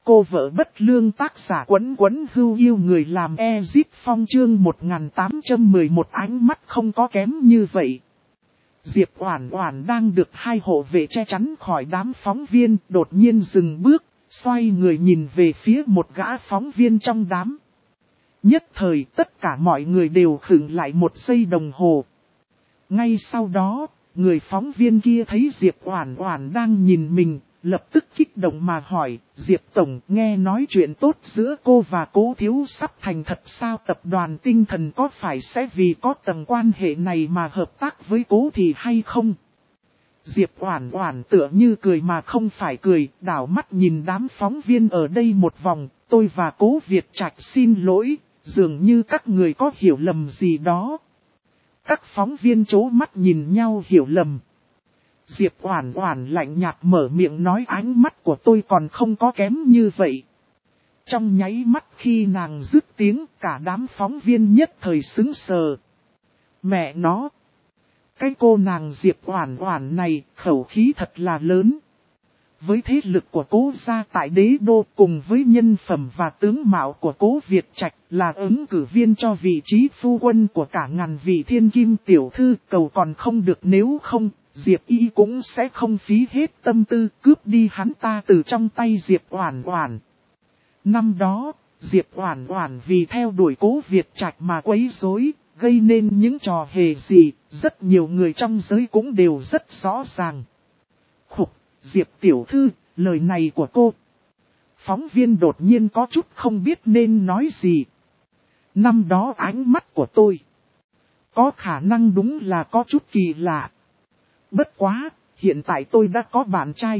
Cô vợ bất lương tác giả Quấn Quấn Hưu yêu người làm Ezip Phong chương 1811 ánh mắt không có kém như vậy. Diệp Oản Oản đang được hai hộ vệ che chắn khỏi đám phóng viên, đột nhiên dừng bước, xoay người nhìn về phía một gã phóng viên trong đám. Nhất thời tất cả mọi người đều khựng lại một giây đồng hồ. Ngay sau đó, người phóng viên kia thấy Diệp Oản Oản đang nhìn mình, lập tức kích động mà hỏi, Diệp Tổng nghe nói chuyện tốt giữa cô và Cố Thiếu sắp thành thật sao? Tập đoàn Tinh Thần có phải sẽ vì có tầng quan hệ này mà hợp tác với Cố thì hay không? Diệp Oản Oản tựa như cười mà không phải cười, đảo mắt nhìn đám phóng viên ở đây một vòng, tôi và Cố Việt Trạch xin lỗi, dường như các người có hiểu lầm gì đó. Các phóng viên chố mắt nhìn nhau hiểu lầm. Diệp Oản Oản lạnh nhạt mở miệng nói ánh mắt của tôi còn không có kém như vậy. Trong nháy mắt khi nàng dứt tiếng cả đám phóng viên nhất thời sững sờ. Mẹ nó! Cái cô nàng Diệp Oản Oản này khẩu khí thật là lớn. Với thế lực của Cố gia tại đế đô cùng với nhân phẩm và tướng mạo của Cố Việt Trạch là ứng cử viên cho vị trí phu quân của cả ngàn vị thiên kim tiểu thư, cầu còn không được, nếu không, Diệp Y cũng sẽ không phí hết tâm tư cướp đi hắn ta từ trong tay Diệp Oản Oản. Năm đó, Diệp Oản Oản vì theo đuổi Cố Việt Trạch mà quấy rối, gây nên những trò hề gì, rất nhiều người trong giới cũng đều rất rõ ràng. Khục, Diệp tiểu thư, lời này của cô. Phóng viên đột nhiên có chút không biết nên nói gì. Năm đó ánh mắt của tôi có khả năng đúng là có chút kỳ lạ. Bất quá, hiện tại tôi đã có bạn trai.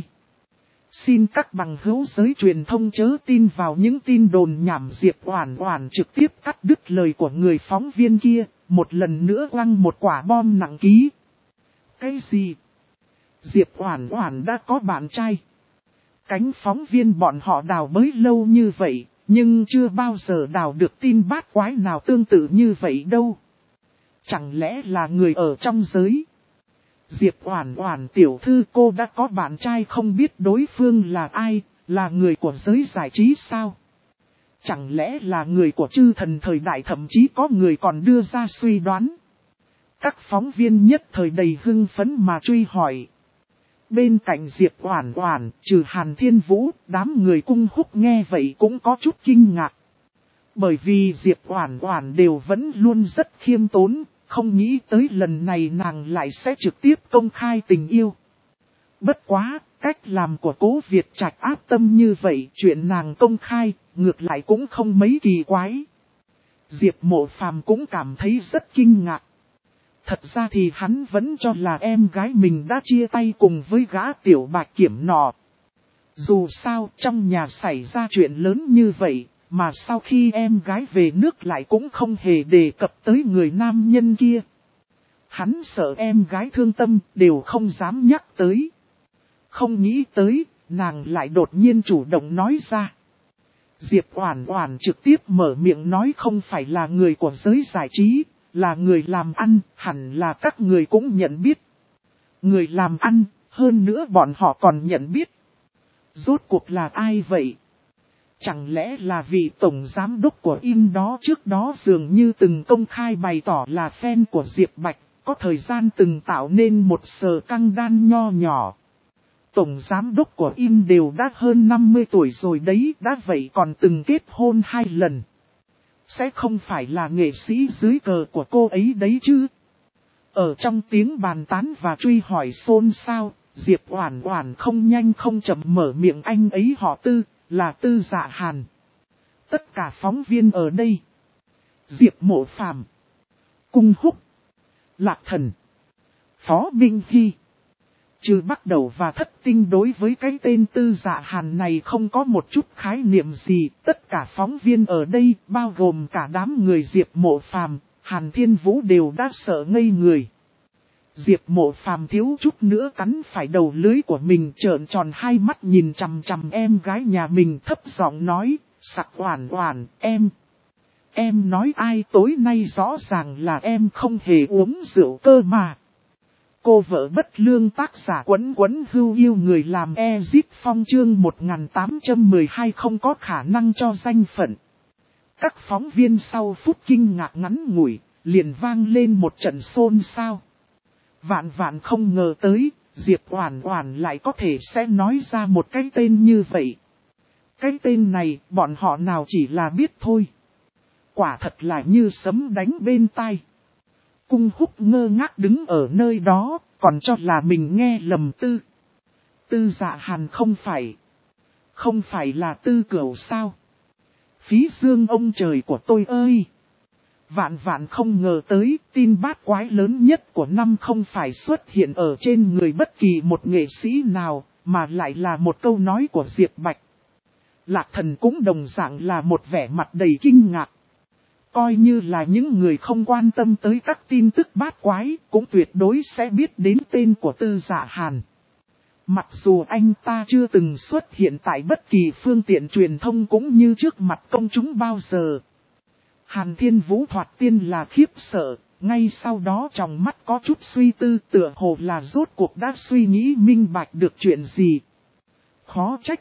Xin các bằng hữu giới truyền thông chớ tin vào những tin đồn nhảm. Diệp Oản Oản trực tiếp cắt đứt lời của người phóng viên kia, một lần nữa quăng một quả bom nặng ký. Cái gì? Diệp Oản Oản đã có bạn trai. Cánh phóng viên bọn họ đào bới lâu như vậy, nhưng chưa bao giờ đào được tin bát quái nào tương tự như vậy đâu. Chẳng lẽ là người ở trong giới? Diệp Oản Oản tiểu thư, cô đã có bạn trai, không biết đối phương là ai, là người của giới giải trí sao? Chẳng lẽ là người của chư thần thời đại? Thậm chí có người còn đưa ra suy đoán. Các phóng viên nhất thời đầy hưng phấn mà truy hỏi. Bên cạnh Diệp Oản Oản, trừ Hàn Thiên Vũ, đám người cung húc nghe vậy cũng có chút kinh ngạc. Bởi vì Diệp Oản Oản đều vẫn luôn rất khiêm tốn, không nghĩ tới lần này nàng lại sẽ trực tiếp công khai tình yêu. Bất quá, cách làm của Cố Việt Trạch áp tâm như vậy, chuyện nàng công khai, ngược lại cũng không mấy kỳ quái. Diệp Mộ Phàm cũng cảm thấy rất kinh ngạc. Thật ra thì hắn vẫn cho là em gái mình đã chia tay cùng với gã Tiểu Bạch Kiểm nọ. Dù sao, trong nhà xảy ra chuyện lớn như vậy, mà sau khi em gái về nước lại cũng không hề đề cập tới người nam nhân kia. Hắn sợ em gái thương tâm, đều không dám nhắc tới. Không nghĩ tới, nàng lại đột nhiên chủ động nói ra. Diệp Oản Oản trực tiếp mở miệng nói không phải là người của giới giải trí, là người làm ăn, hẳn là các người cũng nhận biết. Người làm ăn, hơn nữa bọn họ còn nhận biết. Rốt cuộc là ai vậy? Chẳng lẽ là vị tổng giám đốc của In đó, trước đó dường như từng công khai bày tỏ là fan của Diệp Bạch, có thời gian từng tạo nên một sờ căng đan nho nhỏ. Tổng giám đốc của In đều đã hơn 50 tuổi rồi đấy, đã vậy còn từng kết hôn 2 lần. Sẽ không phải là nghệ sĩ dưới cờ của cô ấy đấy chứ? Ở trong tiếng bàn tán và truy hỏi xôn xao, Diệp Oản Oản không nhanh không chậm mở miệng, anh ấy họ Tư, là Tư Dạ Hàn. Tất cả phóng viên ở đây, Diệp Mộ Phàm, Cung Húc, Lạc Thần, Phó Minh Hy, trừ Bắc Đầu và Thất Tinh đối với cái tên Tư Dạ Hàn này không có một chút khái niệm gì. Tất cả phóng viên ở đây, bao gồm cả đám người Diệp Mộ Phàm, Hàn Thiên Vũ đều đã sợ ngây người. Diệp Mộ Phàm thiếu chút nữa cắn phải đầu lưỡi của mình, trợn tròn hai mắt nhìn chằm chằm em gái nhà mình, thấp giọng nói, Sặc Oản Oản, em nói ai? Tối nay rõ ràng là em không hề uống rượu cơ mà. cô vợ bất lương, tác giả Quấn Quấn Hưu yêu người làm Ezip Phong, chương 1812 không có khả năng cho danh phận. Các phóng viên sau phút kinh ngạc ngắn ngủi, liền vang lên một trận xôn xao. Vạn vạn không ngờ tới, Diệp Oản Oản lại có thể sẽ nói ra một cái tên như vậy. Cái tên này, bọn họ nào chỉ là biết thôi. Quả thật là như sấm đánh bên tai. Cung Húc ngơ ngác đứng ở nơi đó, còn cho là mình nghe lầm Tư Dạ Hàn không phải là Tư Cửu sao? Phí dương ông trời của tôi ơi! Vạn vạn không ngờ tới, tin bát quái lớn nhất của năm không phải xuất hiện ở trên người bất kỳ một nghệ sĩ nào, mà lại là một câu nói của Diệp Bạch. Lạc Thần cũng đồng dạng là một vẻ mặt đầy kinh ngạc. Coi như là những người không quan tâm tới các tin tức bát quái, cũng tuyệt đối sẽ biết đến tên của Tư Dạ Hàn. Mặc dù anh ta chưa từng xuất hiện tại bất kỳ phương tiện truyền thông cũng như trước mặt công chúng bao giờ. Hàn Thiên Vũ thoạt tiên là khiếp sợ, ngay sau đó trong mắt có chút suy tư, tựa hồ là rốt cuộc đã suy nghĩ minh bạch được chuyện gì. Khó trách.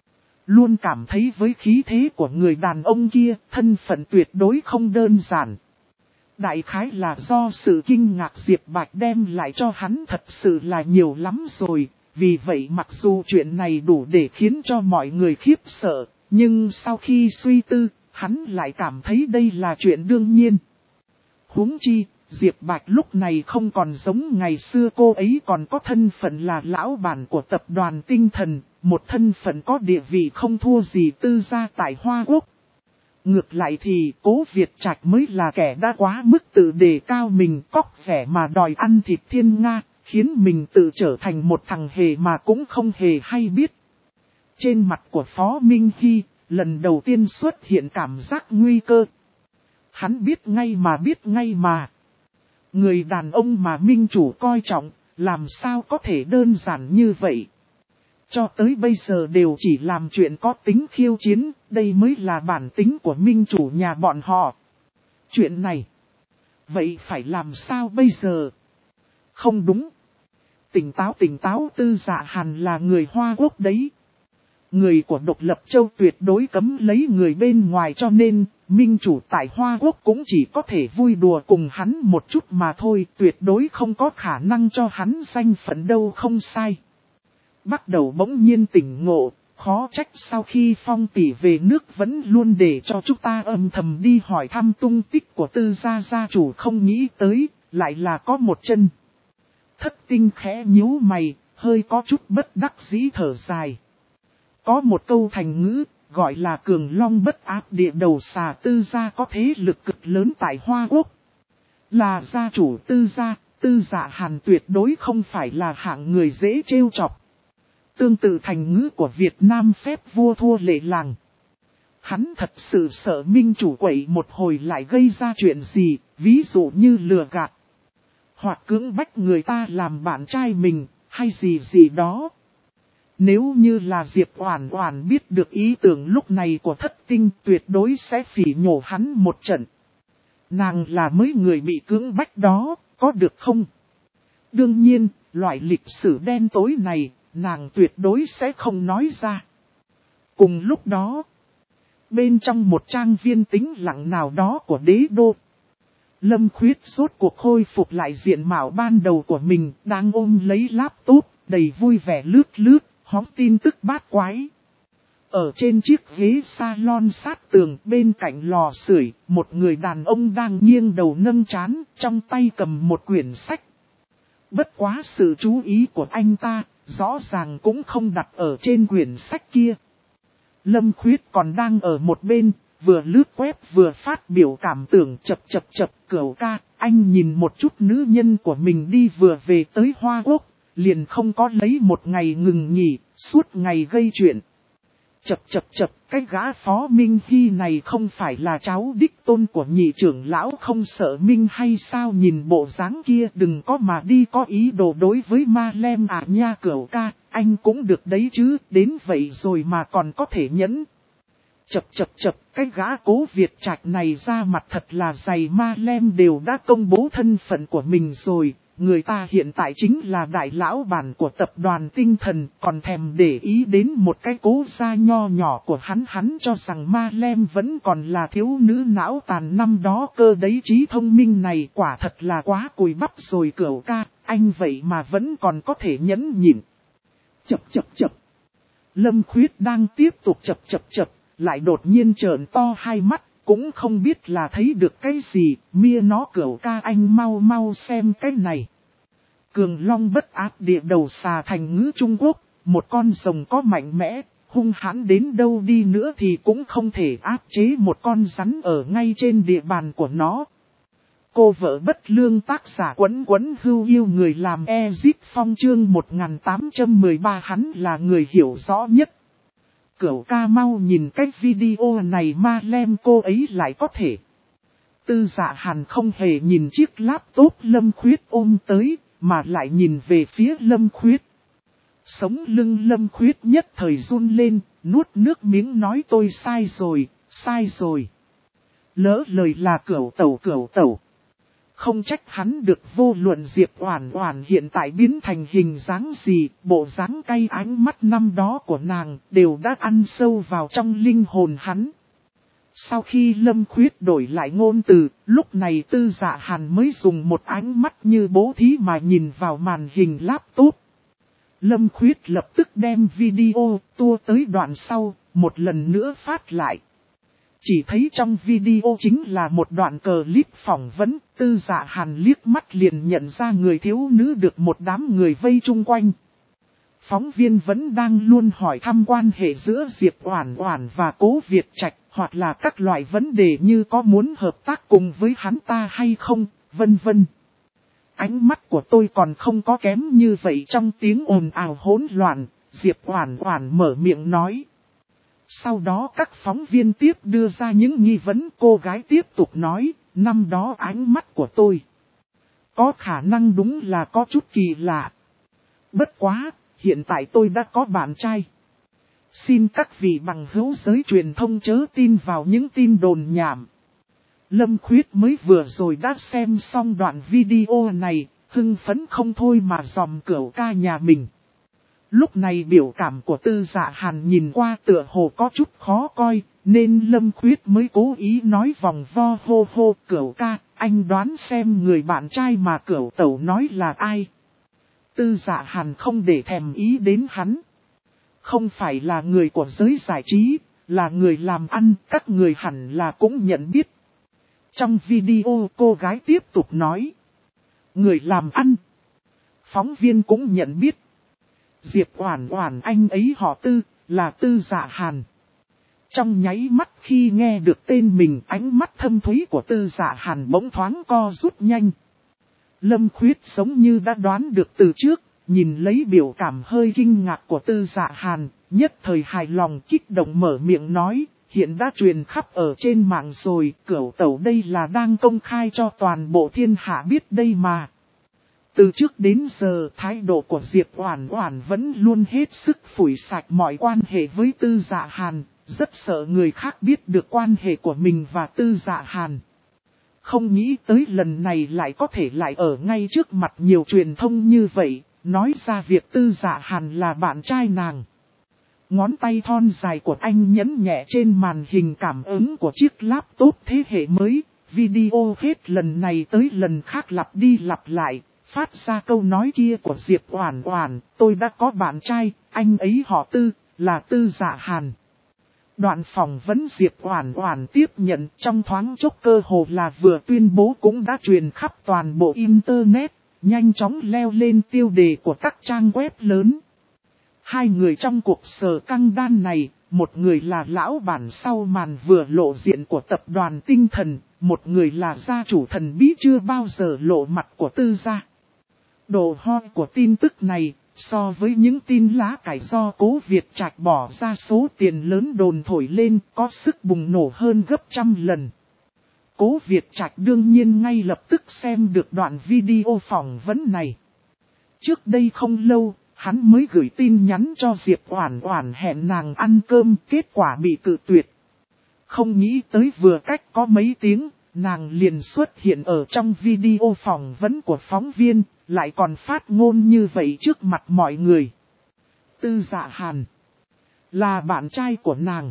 Luôn cảm thấy với khí thế của người đàn ông kia, thân phận tuyệt đối không đơn giản. Đại khái là do sự kinh ngạc Diệp Bạch đem lại cho hắn thật sự là nhiều lắm rồi. Vì vậy mặc dù chuyện này đủ để khiến cho mọi người khiếp sợ, nhưng sau khi suy tư, hắn lại cảm thấy đây là chuyện đương nhiên. Huống chi, Diệp Bạch lúc này không còn giống ngày xưa, cô ấy còn có thân phận là lão bản của tập đoàn Tinh Thần, một thân phận có địa vị không thua gì Tư gia tại Hoa Quốc. Ngược lại thì Cố Việt Trạch mới là kẻ đã quá mức tự đề cao mình, cóc vẻ mà đòi ăn thịt thiên nga, khiến mình tự trở thành một thằng hề mà cũng không hề hay biết. Trên mặt của Phó Minh Hy, lần đầu tiên xuất hiện cảm giác nguy cơ. Hắn biết ngay mà. Người đàn ông mà minh chủ coi trọng, làm sao có thể đơn giản như vậy. Cho tới bây giờ đều chỉ làm chuyện có tính khiêu chiến, đây mới là bản tính của minh chủ nhà bọn họ. Chuyện này, vậy phải làm sao bây giờ? Không đúng. Tỉnh táo, Tư Dạ Hàn là người Hoa Quốc đấy. Người của độc lập châu tuyệt đối cấm lấy người bên ngoài, cho nên, minh chủ tại Hoa Quốc cũng chỉ có thể vui đùa cùng hắn một chút mà thôi, tuyệt đối không có khả năng cho hắn danh phận đâu, không sai. Bắt đầu bỗng nhiên tỉnh ngộ, khó trách sau khi Phong tỷ về nước vẫn luôn để cho chúng ta âm thầm đi hỏi thăm tung tích của Tư gia gia chủ, không nghĩ tới, lại là có một chân. Thất Tinh khẽ nhíu mày, hơi có chút bất đắc dĩ thở dài. Có một câu thành ngữ, gọi là cường long bất áp địa đầu xà, Tư gia có thế lực cực lớn tại Hoa Quốc. Là gia chủ Tư gia, Tư Dạ Hàn tuyệt đối không phải là hạng người dễ trêu chọc. Tương tự thành ngữ của Việt Nam phép vua thua lệ làng. Hắn thật sự sợ minh chủ quậy một hồi lại gây ra chuyện gì, ví dụ như lừa gạt. Hoặc cưỡng bách người ta làm bạn trai mình, hay gì đó. Nếu như là Diệp Oản Oản biết được ý tưởng lúc này của Thất Tinh, tuyệt đối sẽ phỉ nhổ hắn một trận. Nàng là mấy người bị cưỡng bách đó, có được không? Đương nhiên, loại lịch sử đen tối này, nàng tuyệt đối sẽ không nói ra. Cùng lúc đó, bên trong một trang viên tĩnh lặng nào đó của đế đô, Lâm Khuyết rốt cuộc khôi phục lại diện mạo ban đầu của mình, đang ôm lấy laptop, đầy vui vẻ lướt, hóng tin tức bát quái. Ở trên chiếc ghế salon sát tường bên cạnh lò sưởi, một người đàn ông đang nghiêng đầu nâng trán, trong tay cầm một quyển sách. Bất quá sự chú ý của anh ta, rõ ràng cũng không đặt ở trên quyển sách kia. Lâm Khuyết còn đang ở một bên, vừa lướt web vừa phát biểu cảm tưởng chập, Cửu ca, anh nhìn một chút nữ nhân của mình đi vừa về tới Hoa Quốc, liền không có lấy một ngày ngừng nghỉ, suốt ngày gây chuyện. Chập, cái gã Phó Minh Hy này không phải là cháu đích tôn của nhị trưởng lão không sợ Minh hay sao, nhìn bộ dáng kia đừng có mà đi có ý đồ đối với Ma Lem à nha. Cửu ca, anh cũng được đấy chứ, đến vậy rồi mà còn có thể nhẫn. Chập, cái gã Cố Việt Trạch này ra mặt thật là dày, Ma Lem đều đã công bố thân phận của mình rồi, người ta hiện tại chính là đại lão bản của tập đoàn tinh thần, còn thèm để ý đến một cái cố gia nho nhỏ của hắn cho rằng Ma Lem vẫn còn là thiếu nữ não tàn năm đó cơ đấy. Trí thông minh này quả thật là quá cùi bắp rồi Cửu ca, anh vậy mà vẫn còn có thể nhẫn nhịn. Chập chập chập. Lâm Khuyết đang tiếp tục chập chập chập, lại đột nhiên trợn to hai mắt, cũng không biết là thấy được cái gì, mia nó Cửu ca anh mau mau xem cái này. Cường Long bất áp địa đầu xà thành ngữ Trung Quốc, một con rồng có mạnh mẽ, hung hãn đến đâu đi nữa thì cũng không thể áp chế một con rắn ở ngay trên địa bàn của nó. Cô vợ bất lương tác giả Quấn Quấn Hưu yêu người làm Ezip Phong chương 1813 hắn là người hiểu rõ nhất. Cửu ca mau nhìn cái video này Ma Lem cô ấy lại có thể. Tư Dạ Hàn không hề nhìn chiếc laptop Lâm Khuyết ôm tới, mà lại nhìn về phía Lâm Khuyết. Sống lưng Lâm Khuyết nhất thời run lên, nuốt nước miếng nói tôi sai rồi, sai rồi. Lỡ lời là cửu tẩu. Không trách hắn được vô luận Diệp Oản Oản hiện tại biến thành hình dáng gì, bộ dáng cay ánh mắt năm đó của nàng đều đã ăn sâu vào trong linh hồn hắn. Sau khi Lâm Khuyết đổi lại ngôn từ, lúc này Tư Dạ Hàn mới dùng một ánh mắt như bố thí mà nhìn vào màn hình laptop. Lâm Khuyết lập tức đem video tua tới đoạn sau, một lần nữa phát lại. Chỉ thấy trong video chính là một đoạn clip phỏng vấn, Tư Dạ Hàn liếc mắt liền nhận ra người thiếu nữ được một đám người vây chung quanh. Phóng viên vẫn đang luôn hỏi thăm quan hệ giữa Diệp Oản Oản và Cố Việt Trạch, hoặc là các loại vấn đề như có muốn hợp tác cùng với hắn ta hay không, vân vân. Ánh mắt của tôi còn không có kém như vậy. Trong tiếng ồn ào hỗn loạn, Diệp Oản Oản mở miệng nói. Sau đó các phóng viên tiếp đưa ra những nghi vấn, cô gái tiếp tục nói, năm đó ánh mắt của tôi có khả năng đúng là có chút kỳ lạ. Bất quá, hiện tại tôi đã có bạn trai. Xin các vị bằng hữu giới truyền thông chớ tin vào những tin đồn nhảm. Lâm Khuyết mới vừa rồi đã xem xong đoạn video này, hưng phấn không thôi mà dòm Cửu ca nhà mình. Lúc này biểu cảm của Tư Dạ Hàn nhìn qua tựa hồ có chút khó coi, nên Lâm Khuyết mới cố ý nói vòng vo hô hô Cửu ca, anh đoán xem người bạn trai mà Cửu tẩu nói là ai. Tư Dạ Hàn không để thèm ý đến hắn. Không phải là người của giới giải trí, là người làm ăn, các người hẳn là cũng nhận biết. Trong video cô gái tiếp tục nói. Người làm ăn. Phóng viên cũng nhận biết. Diệp Oản Oản anh ấy họ Tư, là Tư Dạ Hàn. Trong nháy mắt khi nghe được tên mình, ánh mắt thâm thúy của Tư Dạ Hàn bỗng thoáng co rút nhanh. Lâm Khuyết giống như đã đoán được từ trước, nhìn lấy biểu cảm hơi kinh ngạc của Tư Dạ Hàn, nhất thời hài lòng kích động mở miệng nói, hiện đã truyền khắp ở trên mạng rồi, Cửu tẩu đây là đang công khai cho toàn bộ thiên hạ biết đây mà. Từ trước đến giờ thái độ của Diệp Oản Oản vẫn luôn hết sức phủi sạch mọi quan hệ với Tư Dạ Hàn, rất sợ người khác biết được quan hệ của mình và Tư Dạ Hàn. Không nghĩ tới lần này lại có thể lại ở ngay trước mặt nhiều truyền thông như vậy, nói ra việc Tư Dạ Hàn là bạn trai nàng. Ngón tay thon dài của anh nhấn nhẹ trên màn hình cảm ứng của chiếc laptop thế hệ mới, video hết lần này tới lần khác lặp đi lặp lại. Phát ra câu nói kia của Diệp Oản Oản, tôi đã có bạn trai, anh ấy họ Tư, là Tư Dạ Hàn. Đoạn phỏng vấn Diệp Oản Oản tiếp nhận trong thoáng chốc cơ hồ là vừa tuyên bố cũng đã truyền khắp toàn bộ Internet, nhanh chóng leo lên tiêu đề của các trang web lớn. Hai người trong cuộc sở căng đan này, một người là lão bản sau màn vừa lộ diện của tập đoàn tinh thần, một người là gia chủ thần bí chưa bao giờ lộ mặt của Tư gia. Độ hot của tin tức này, so với những tin lá cải do Cố Việt Trạch bỏ ra số tiền lớn đồn thổi lên, có sức bùng nổ hơn gấp trăm lần. Cố Việt Trạch đương nhiên ngay lập tức xem được đoạn video phỏng vấn này. Trước đây không lâu, hắn mới gửi tin nhắn cho Diệp Oản Oản hẹn nàng ăn cơm, kết quả bị cự tuyệt. Không nghĩ tới vừa cách có mấy tiếng, nàng liền xuất hiện ở trong video phỏng vấn của phóng viên, lại còn phát ngôn như vậy trước mặt mọi người. Tư Dạ Hàn là bạn trai của nàng.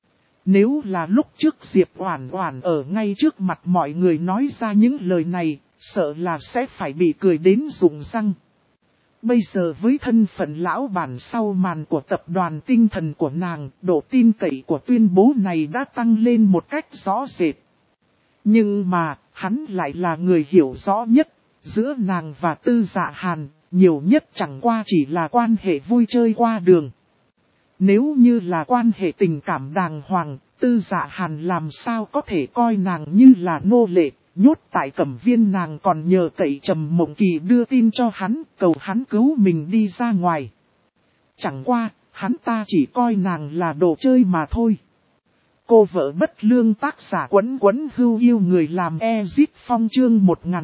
Nếu là lúc trước Diệp Oản Oản ở ngay trước mặt mọi người nói ra những lời này, sợ là sẽ phải bị cười đến rụng răng. Bây giờ với thân phận lão bản sau màn của tập đoàn tinh thần của nàng, độ tin cậy của tuyên bố này đã tăng lên một cách rõ rệt. Nhưng mà, hắn lại là người hiểu rõ nhất, giữa nàng và Tư Dạ Hàn, nhiều nhất chẳng qua chỉ là quan hệ vui chơi qua đường. Nếu như là quan hệ tình cảm đàng hoàng, Tư Dạ Hàn làm sao có thể coi nàng như là nô lệ, nhốt tại Cẩm Viên. Nàng còn nhờ cậy Trầm Mộng Kỳ đưa tin cho hắn, cầu hắn cứu mình đi ra ngoài. Chẳng qua, hắn ta chỉ coi nàng là đồ chơi mà thôi. Cô vợ bất lương tác giả Quấn Quấn Hưu yêu người làm Ezip Phong chương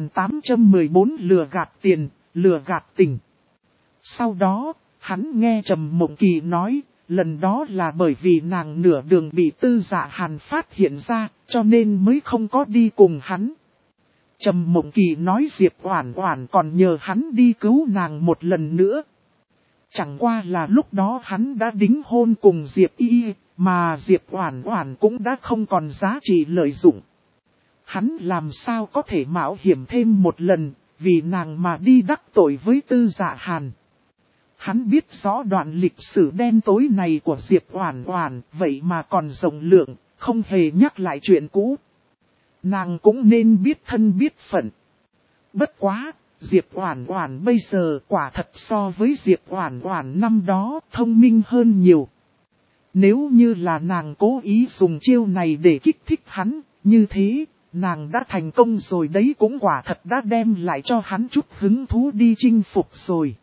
1814 lừa gạt tiền, lừa gạt tình. Sau đó, hắn nghe Trầm Mộng Kỳ nói, lần đó là bởi vì nàng nửa đường bị Tư Dạ Hàn phát hiện ra, cho nên mới không có đi cùng hắn. Trầm Mộng Kỳ nói Diệp Oản Oản còn nhờ hắn đi cứu nàng một lần nữa. Chẳng qua là lúc đó hắn đã đính hôn cùng Diệp Y, mà Diệp Oản Oản cũng đã không còn giá trị lợi dụng. Hắn làm sao có thể mạo hiểm thêm một lần, vì nàng mà đi đắc tội với Tư Dạ Hàn. Hắn biết rõ đoạn lịch sử đen tối này của Diệp Oản Oản, vậy mà còn rộng lượng, không hề nhắc lại chuyện cũ. Nàng cũng nên biết thân biết phận. Bất quá, Diệp Oản Oản bây giờ quả thật so với Diệp Oản Oản năm đó thông minh hơn nhiều. Nếu như là nàng cố ý dùng chiêu này để kích thích hắn, như thế, nàng đã thành công rồi đấy, cũng quả thật đã đem lại cho hắn chút hứng thú đi chinh phục rồi.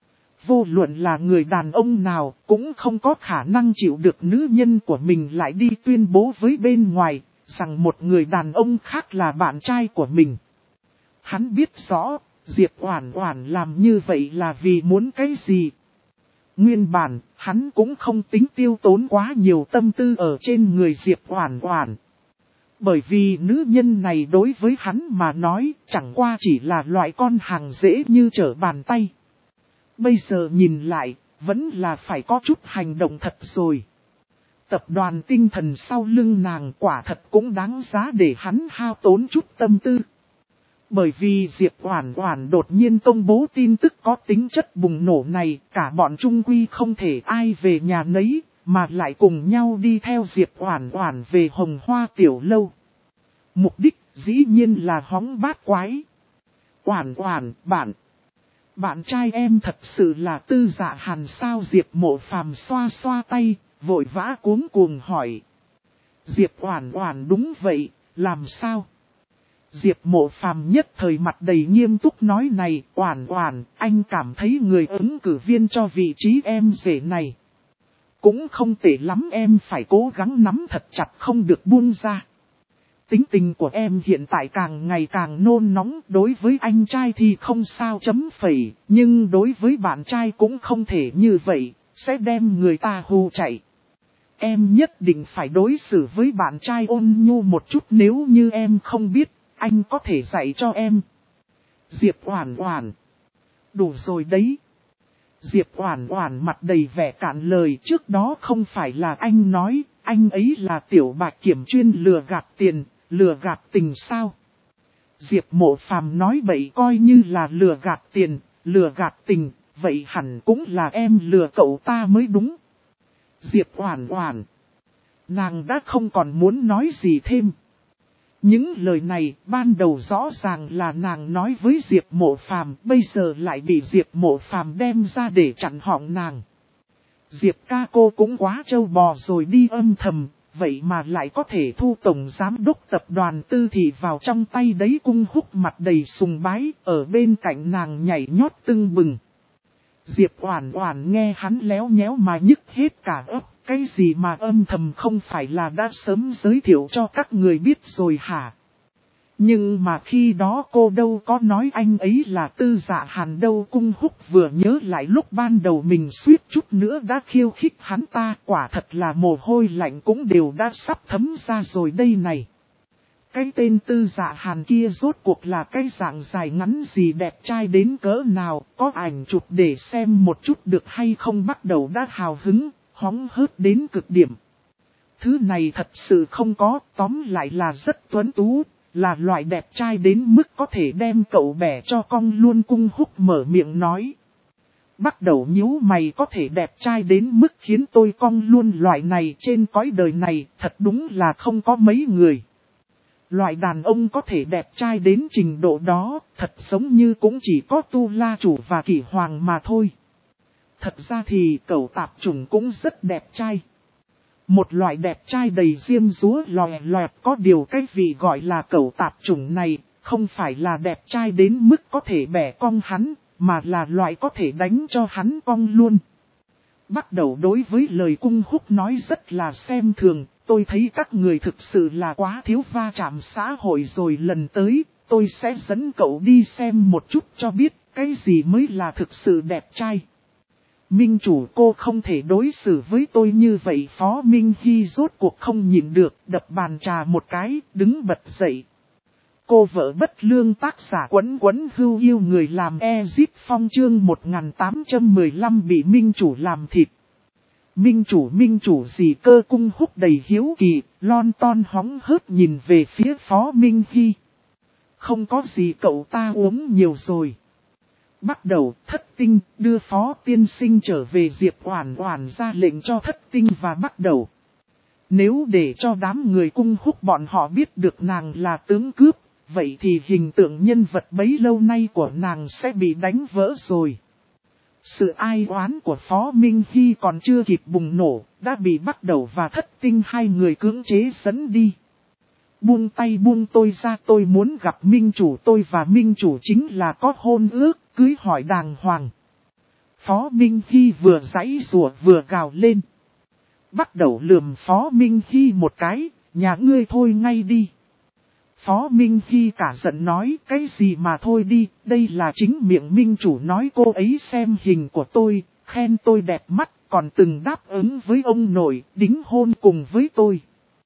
Vô luận là người đàn ông nào cũng không có khả năng chịu được nữ nhân của mình lại đi tuyên bố với bên ngoài, rằng một người đàn ông khác là bạn trai của mình. Hắn biết rõ, Diệp Oản Oản làm như vậy là vì muốn cái gì. Nguyên bản, hắn cũng không tính tiêu tốn quá nhiều tâm tư ở trên người Diệp Oản Oản. Bởi vì nữ nhân này đối với hắn mà nói chẳng qua chỉ là loại con hàng dễ như trở bàn tay. Bây giờ nhìn lại, vẫn là phải có chút hành động thật rồi. Tập đoàn tinh thần sau lưng nàng quả thật cũng đáng giá để hắn hao tốn chút tâm tư. Bởi vì Diệp Oản Oản đột nhiên công bố tin tức có tính chất bùng nổ này, cả bọn Trung Quy không thể ai về nhà nấy, mà lại cùng nhau đi theo Diệp Oản Oản về Hồng Hoa Tiểu Lâu. Mục đích dĩ nhiên là hóng bát quái. Oản Oản, bạn trai em thật sự là Tư Dạ Hàn sao? Diệp Mộ Phàm xoa xoa tay, vội vã cuống cuồng hỏi. Diệp Oản Oản đúng vậy, làm sao? Diệp Mộ Phàm nhất thời mặt đầy nghiêm túc nói này, Oản Oản, anh cảm thấy người ứng cử viên cho vị trí em rể này cũng không tệ lắm, em phải cố gắng nắm thật chặt không được buông ra. Tính tình của em hiện tại càng ngày càng nôn nóng, đối với anh trai thì không sao chấm phẩy, nhưng đối với bạn trai cũng không thể như vậy, sẽ đem người ta hù chạy. Em nhất định phải đối xử với bạn trai ôn nhu một chút, nếu như em không biết, anh có thể dạy cho em. Diệp Oản Oản, đủ rồi đấy. Diệp Oản Oản mặt đầy vẻ cạn lời, trước đó không phải là anh nói, anh ấy là tiểu bạch kiểm chuyên lừa gạt tiền, lừa gạt tình sao? Diệp Mộ Phàm nói bậy, coi như là lừa gạt tiền, lừa gạt tình, vậy hẳn cũng là em lừa cậu ta mới đúng. Diệp Oản Oản, nàng đã không còn muốn nói gì thêm. Những lời này ban đầu rõ ràng là nàng nói với Diệp Mộ Phàm, bây giờ lại bị Diệp Mộ Phàm đem ra để chặn họng nàng. Diệp ca cô cũng quá trâu bò rồi đi, âm thầm, vậy mà lại có thể thu tổng giám đốc tập đoàn Tư Thị vào trong tay đấy. Cung Húc mặt đầy sùng bái, ở bên cạnh nàng nhảy nhót tưng bừng. Diệp Oản Oản nghe hắn léo nhéo mà nhức hết cả óc, cái gì mà âm thầm không phải là đã sớm giới thiệu cho các người biết rồi hả? Nhưng mà khi đó cô đâu có nói anh ấy là Tư Dạ Hàn đâu. Cung Húc vừa nhớ lại lúc ban đầu mình suýt chút nữa đã khiêu khích hắn ta, quả thật là mồ hôi lạnh cũng đều đã sắp thấm ra rồi đây này. cái tên Tư Dạ Hàn kia rốt cuộc là cái dạng dài ngắn gì đẹp trai đến cỡ nào, có ảnh chụp để xem một chút được hay không, bắt đầu đã hào hứng, hóng hớt đến cực điểm. Thứ này thật sự không có, tóm lại là rất tuấn tú, là loại đẹp trai đến mức có thể đem cậu bẻ cho cong luôn. Cung Húc mở miệng nói. Bắt đầu nhíu mày, có thể đẹp trai đến mức khiến tôi cong luôn loại này trên cõi đời này, thật đúng là không có mấy người. Loại đàn ông có thể đẹp trai đến trình độ đó, thật giống như cũng chỉ có Tu La Chủ và Kỷ Hoàng mà thôi. Thật ra thì cậu tạp chủng cũng rất đẹp trai. Một loại đẹp trai đầy diêm dúa lòe loẹt, có điều cái vị gọi là cậu tạp chủng này, không phải là đẹp trai đến mức có thể bẻ cong hắn, mà là loại có thể đánh cho hắn cong luôn. Bắt đầu đối với lời Cung Húc nói rất là xem thường, tôi thấy các người thực sự là quá thiếu va chạm xã hội rồi, lần tới, tôi sẽ dẫn cậu đi xem một chút cho biết cái gì mới là thực sự đẹp trai. Minh chủ, cô không thể đối xử với tôi như vậy. Phó Minh Hy rốt cuộc không nhịn được, đập bàn trà một cái, đứng bật dậy. Cô vợ bất lương, tác giả Quấn Quấn Hưu Yêu người làm Ezip Phong, chương 1815 bị Minh chủ làm thịt. Minh chủ gì cơ? Cung Húc đầy hiếu kỳ, lon ton hóng hớt nhìn về phía Phó Minh Hy. Không có gì, cậu ta uống nhiều rồi. Bắt đầu, Thất Tinh đưa Phó tiên sinh trở về. Diệp Oản Oản ra lệnh cho Thất Tinh và bắt đầu. Nếu để cho đám người Cung Húc bọn họ biết được nàng là tướng cướp, vậy thì hình tượng nhân vật bấy lâu nay của nàng sẽ bị đánh vỡ rồi. Sự ai oán của Phó Minh Hy còn chưa kịp bùng nổ, đã bị Bắt Đầu và Thất Tinh hai người cưỡng chế dẫn đi. Buông tay, buông tôi ra, tôi muốn gặp Minh chủ. Tôi và Minh chủ chính là có hôn ước, cưới hỏi đàng hoàng. Phó Minh Hy vừa giãy giụa vừa gào lên. Bắt Đầu lườm Phó Minh Hy một cái, nhà ngươi thôi ngay đi. Phó Minh Hy cả giận nói, cái gì mà thôi đi, đây là chính miệng Minh chủ nói. Cô ấy xem hình của tôi, khen tôi đẹp mắt, còn từng đáp ứng với ông nội, đính hôn cùng với tôi.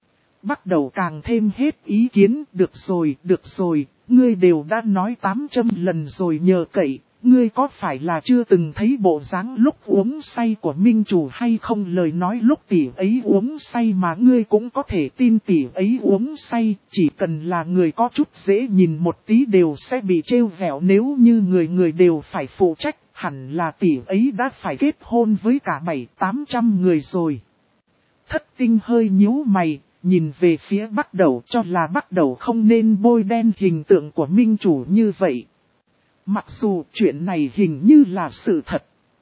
Bắt Đầu càng thêm hết ý kiến. Được rồi, ngươi đều đã nói 800 lần rồi, nhờ cậy, ngươi có phải là chưa từng thấy bộ dáng lúc uống say của Minh chủ hay không? Lời nói lúc tỷ ấy uống say mà ngươi cũng có thể tin tỷ ấy uống say, chỉ cần là người có chút dễ nhìn một tí đều sẽ bị trêu vẹo. Nếu như người đều phải phụ trách, hẳn là tỷ ấy đã phải kết hôn với cả 700-800 người rồi. Thất Tinh hơi nhíu mày, nhìn về phía Bắt Đầu, cho là Bắt Đầu không nên bôi đen hình tượng của Minh chủ như vậy. Mặc dù chuyện này hình như là sự thật.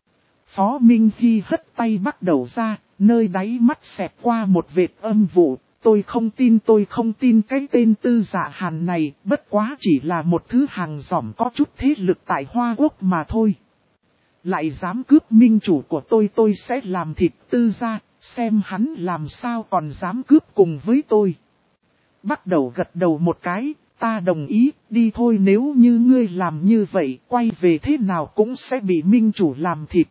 Phó Minh Hy hất tay Bắt Đầu ra, nơi đáy mắt xẹt qua một vệt âm vụ. Tôi không tin cái tên Tư Dạ Hàn này, bất quá chỉ là một thứ hàng giỏm có chút thế lực tại Hoa Quốc mà thôi. Lại dám cướp Minh chủ của tôi sẽ làm thịt Tư Gia, xem hắn làm sao còn dám cướp cùng với tôi. Bắt Đầu gật đầu một cái, ta đồng ý, đi thôi. Nếu như ngươi làm như vậy, quay về thế nào cũng sẽ bị Minh chủ làm thịt.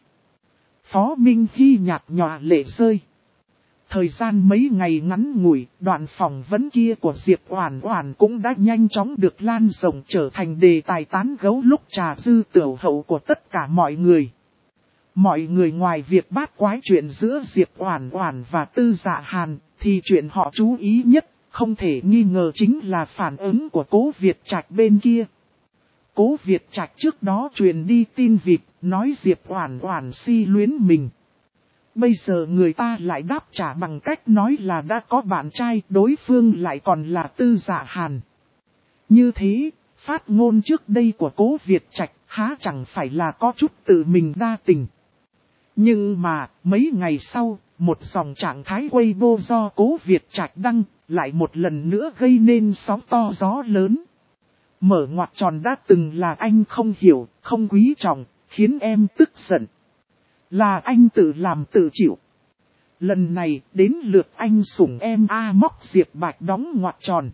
Phó Minh Hy nhạt nhòa lệ rơi. Thời gian mấy ngày ngắn ngủi, đoạn phỏng vấn kia của Diệp Oản Oản cũng đã nhanh chóng được lan rộng, trở thành đề tài tán gẫu lúc trà dư tiểu hậu của tất cả mọi người. Mọi người ngoài việc bát quái chuyện giữa Diệp Oản Oản và Tư Dạ Hàn, thì chuyện họ chú ý nhất, không thể nghi ngờ chính là phản ứng của Cố Việt Trạch bên kia. Cố Việt Trạch trước đó truyền đi tin vịt, nói Diệp Oản Oản si luyến mình. Bây giờ người ta lại đáp trả bằng cách nói là đã có bạn trai, đối phương lại còn là Tư Dạ Hàn. Như thế, phát ngôn trước đây của Cố Việt Trạch há chẳng phải là có chút tự mình đa tình. Nhưng mà, mấy ngày sau, một dòng trạng thái Weibo do Cố Việt Trạch đăng, lại một lần nữa gây nên sóng to gió lớn. Mở ngoặc tròn đã từng là anh không hiểu, không quý trọng, khiến em tức giận. Là anh tự làm tự chịu. Lần này, đến lượt anh sủng em móc Diệp Bạch đóng ngoặc tròn.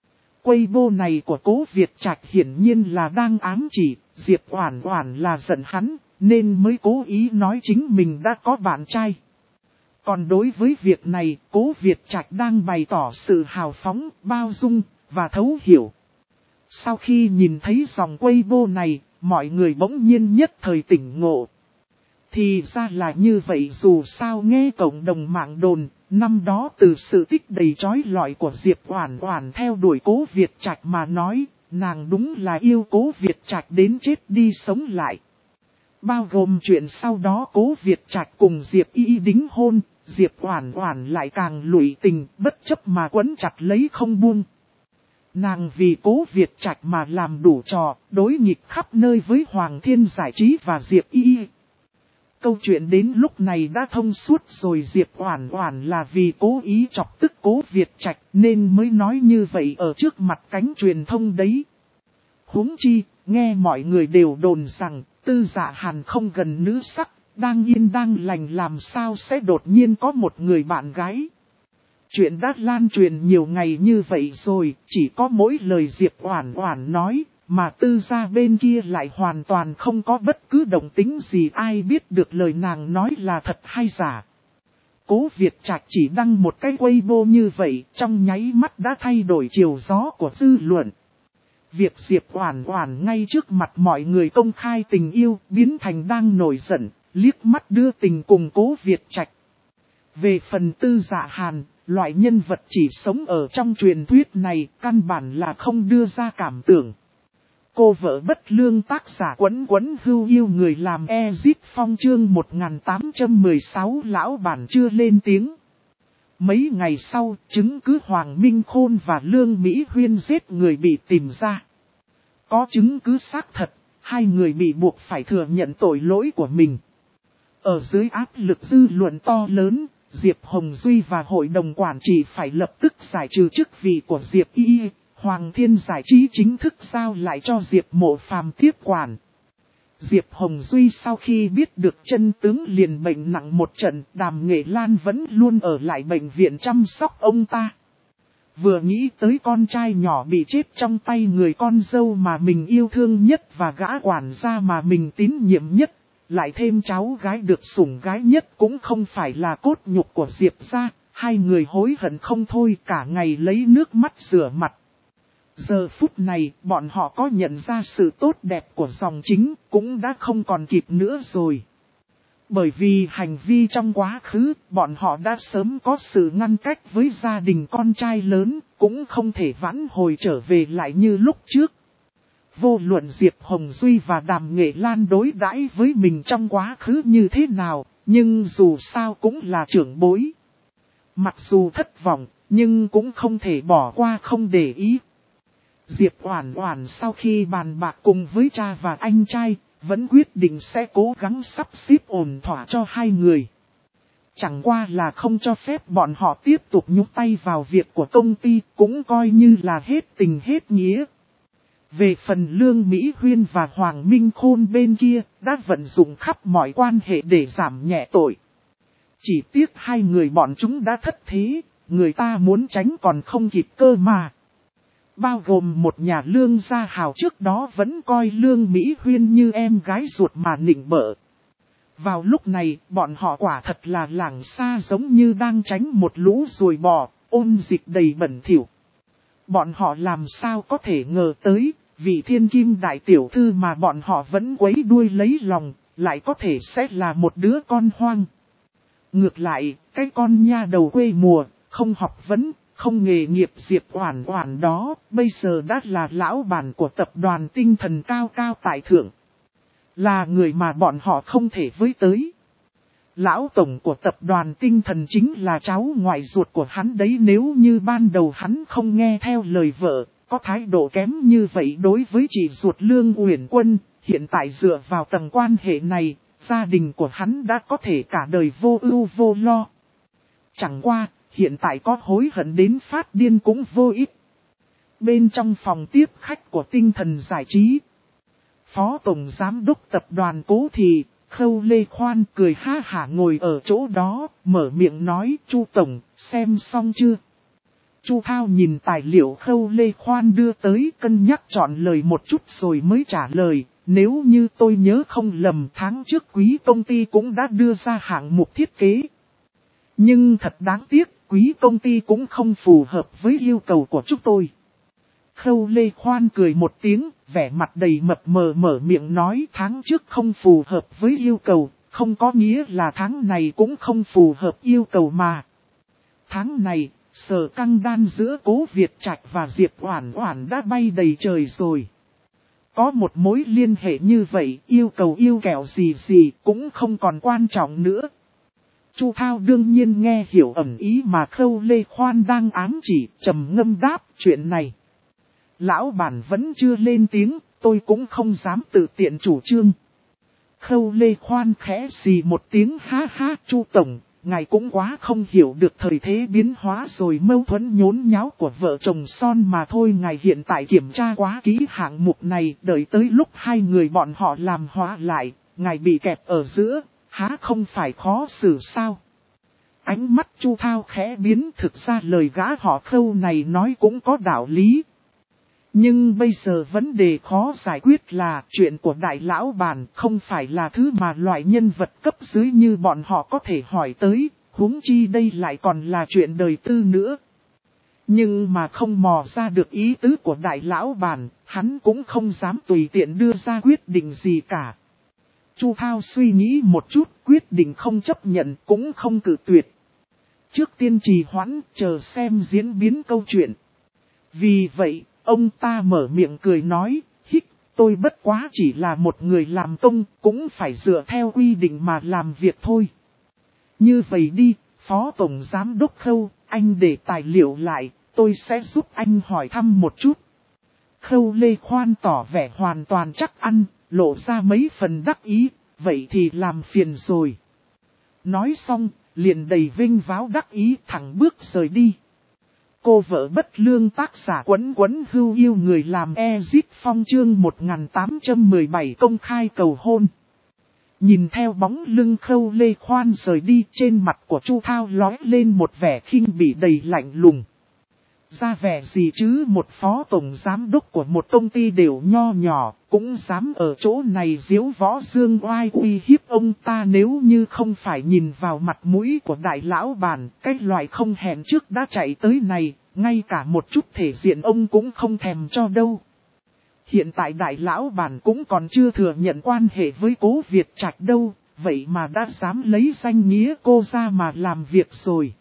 Weibo này của Cố Việt Trạch hiển nhiên là đang ám chỉ, Diệp Oản Oản là giận hắn, nên mới cố ý nói chính mình đã có bạn trai. Còn đối với việc này, Cố Việt Trạch đang bày tỏ sự hào phóng, bao dung, và thấu hiểu. Sau khi nhìn thấy dòng Weibo này, mọi người bỗng nhiên nhất thời tỉnh ngộ. Thì ra là như vậy, dù sao nghe cộng đồng mạng đồn, năm đó từ sự tích đầy trói lọi của Diệp Oản Oản theo đuổi Cố Việt Trạch mà nói, nàng đúng là yêu Cố Việt Trạch đến chết đi sống lại. Bao gồm chuyện sau đó Cố Việt Trạch cùng Diệp Y đính hôn, Diệp Oản Oản lại càng lụy tình bất chấp mà quấn chặt lấy không buông. Nàng vì Cố Việt Trạch mà làm đủ trò, đối nghịch khắp nơi với Hoàng Thiên Giải Trí và Diệp Y. Câu chuyện đến lúc này đã thông suốt rồi, Diệp Oản Oản là vì cố ý chọc tức Cố Việt Trạch nên mới nói như vậy ở trước mặt cánh truyền thông đấy. Huống chi, nghe mọi người đều đồn rằng, Tư Dạ Hàn không gần nữ sắc, đang yên đang lành làm sao sẽ đột nhiên có một người bạn gái. Chuyện đã lan truyền nhiều ngày như vậy rồi, chỉ có mỗi lời Diệp Oản Oản nói, mà Tư gia bên kia lại hoàn toàn không có bất cứ động tĩnh gì, ai biết được lời nàng nói là thật hay giả. Cố Việt Trạch chỉ đăng một cái Weibo như vậy, trong nháy mắt đã thay đổi chiều gió của dư luận. Việc Diệp Oản Oản ngay trước mặt mọi người công khai tình yêu, biến thành đang nổi giận, liếc mắt đưa tình cùng Cố Việt Trạch. Về phần Tư Dạ Hàn, loại nhân vật chỉ sống ở trong truyền thuyết này, căn bản là không đưa ra cảm tưởng. Cô vợ bất lương tác giả Quấn Quấn Hưu yêu người làm Ezit Phong chương 1816 lão bản chưa lên tiếng. Mấy ngày sau, chứng cứ Hoàng Minh Khôn và Lương Mỹ Huyên giết người bị tìm ra. Có chứng cứ xác thật, hai người bị buộc phải thừa nhận tội lỗi của mình. Ở dưới áp lực dư luận to lớn, Diệp Hồng Duy và Hội đồng Quản trị phải lập tức giải trừ chức vị của Diệp Y. Hoàng Thiên Giải Trí chính thức giao lại cho Diệp Mộ Phàm tiếp quản. Diệp Hồng Duy sau khi biết được chân tướng liền bệnh nặng một trận, Đàm Nghệ Lan vẫn luôn ở lại bệnh viện chăm sóc ông ta. Vừa nghĩ tới con trai nhỏ bị chết trong tay người con dâu mà mình yêu thương nhất và gã quản gia mà mình tín nhiệm nhất, lại thêm cháu gái được sủng gái nhất cũng không phải là cốt nhục của Diệp gia, hai người hối hận không thôi, cả ngày lấy nước mắt rửa mặt. Giờ phút này, bọn họ có nhận ra sự tốt đẹp của dòng chính, cũng đã không còn kịp nữa rồi. Bởi vì hành vi trong quá khứ, bọn họ đã sớm có sự ngăn cách với gia đình con trai lớn, cũng không thể vãn hồi trở về lại như lúc trước. Vô luận Diệp Hồng Duy và Đàm Nghệ Lan đối đãi với mình trong quá khứ như thế nào, nhưng dù sao cũng là trưởng bối. Mặc dù thất vọng, nhưng cũng không thể bỏ qua không để ý. Diệp Oản Oản sau khi bàn bạc cùng với cha và anh trai, vẫn quyết định sẽ cố gắng sắp xếp ổn thỏa cho hai người. Chẳng qua là không cho phép bọn họ tiếp tục nhúng tay vào việc của công ty, cũng coi như là hết tình hết nghĩa. Về phần Lương Mỹ Huyên và Hoàng Minh Khôn bên kia, đã vận dụng khắp mọi quan hệ để giảm nhẹ tội. Chỉ tiếc hai người bọn chúng đã thất thế, người ta muốn tránh còn không kịp cơ mà. Bao gồm một nhà Lương gia hào trước đó vẫn coi Lương Mỹ Huyên như em gái ruột mà nịnh bợ. Vào lúc này, bọn họ quả thật là lảng xa giống như đang tránh một lũ ruồi bò, ôn dịch đầy bẩn thỉu. Bọn họ làm sao có thể ngờ tới, vị thiên kim đại tiểu thư mà bọn họ vẫn quấy đuôi lấy lòng, lại có thể sẽ là một đứa con hoang. Ngược lại, cái con nha đầu quê mùa, không học vấn, không nghề nghiệp Diệp Oản Oản đó, bây giờ đã là lão bản của tập đoàn tinh thần cao cao tại thượng. Là người mà bọn họ không thể với tới. Lão tổng của tập đoàn tinh thần chính là cháu ngoại ruột của hắn đấy, nếu như ban đầu hắn không nghe theo lời vợ, có thái độ kém như vậy đối với chị ruột Lương Uyển Quân, hiện tại dựa vào tầng quan hệ này, gia đình của hắn đã có thể cả đời vô ưu vô lo. Chẳng qua, hiện tại có hối hận đến phát điên cũng vô ích. Bên trong phòng tiếp khách của tinh thần giải trí, Phó Tổng Giám đốc tập đoàn Cố Thị, Khâu Lê Khoan cười ha hả ngồi ở chỗ đó, mở miệng nói, Chu Tổng, xem xong chưa? Chu Thao nhìn tài liệu Khâu Lê Khoan đưa tới, cân nhắc chọn lời một chút rồi mới trả lời, nếu như tôi nhớ không lầm tháng trước Quý công ty cũng đã đưa ra hạng mục thiết kế. Nhưng thật đáng tiếc, Quý công ty cũng không phù hợp với yêu cầu của chúng tôi. Khâu Lê Khoan cười một tiếng, vẻ mặt đầy mập mờ mở miệng nói tháng trước không phù hợp với yêu cầu, không có nghĩa là tháng này cũng không phù hợp yêu cầu mà. Tháng này, Sở Căng Đan giữa Cố Việt Trạch và Diệp Oản Oản đã bay đầy trời rồi. Có một mối liên hệ như vậy, yêu cầu yêu kẹo gì gì cũng không còn quan trọng nữa. Chu Thao đương nhiên nghe hiểu ẩn ý mà Khâu Lê Khoan đang ám chỉ, trầm ngâm đáp chuyện này. Lão bản vẫn chưa lên tiếng, tôi cũng không dám tự tiện chủ trương. Khâu Lê Khoan khẽ xì một tiếng ha ha, Chu Tổng, ngài cũng quá không hiểu được thời thế biến hóa rồi mâu thuẫn nhốn nháo của vợ chồng son mà thôi. Ngài hiện tại kiểm tra quá kỹ hạng mục này, đợi tới lúc hai người bọn họ làm hóa lại, ngài bị kẹp ở giữa, há không phải khó xử sao? Ánh mắt Chu Thao khẽ biến, thực ra lời gã họ Khâu này nói cũng có đạo lý. Nhưng bây giờ vấn đề khó giải quyết là chuyện của đại lão bản không phải là thứ mà loại nhân vật cấp dưới như bọn họ có thể hỏi tới, huống chi đây lại còn là chuyện đời tư nữa. Nhưng mà không mò ra được ý tứ của đại lão bản, hắn cũng không dám tùy tiện đưa ra quyết định gì cả. Chu Thao suy nghĩ một chút, quyết định không chấp nhận cũng không cự tuyệt. Trước tiên trì hoãn, chờ xem diễn biến câu chuyện. Vì vậy, ông ta mở miệng cười nói, tôi bất quá chỉ là một người làm công, cũng phải dựa theo quy định mà làm việc thôi. Như vậy đi, Phó Tổng Giám Đốc Khâu, anh để tài liệu lại, tôi sẽ giúp anh hỏi thăm một chút. Khâu Lê Khoan tỏ vẻ hoàn toàn chắc ăn, lộ ra mấy phần đắc ý, vậy thì làm phiền rồi. Nói xong, liền đầy vinh váo đắc ý thẳng bước rời đi. Cô vợ bất lương tác giả Quấn Quấn Hưu yêu người làm Ezip Phong chương 1817 công khai cầu hôn. Nhìn theo bóng lưng Khâu Lê Khoan rời đi, trên mặt của Chu Thao lóe lên một vẻ khinh bỉ đầy lạnh lùng. Ra vẻ gì chứ, một phó tổng giám đốc của một công ty đều nho nhỏ, cũng dám ở chỗ này diếu võ dương oai uy hiếp ông ta. Nếu như không phải nhìn vào mặt mũi của đại lão bản, cái loại không hẹn trước đã chạy tới này, ngay cả một chút thể diện ông cũng không thèm cho đâu. Hiện tại đại lão bản cũng còn chưa thừa nhận quan hệ với Cố Việt Trạch đâu, vậy mà đã dám lấy danh nghĩa cô ra mà làm việc rồi.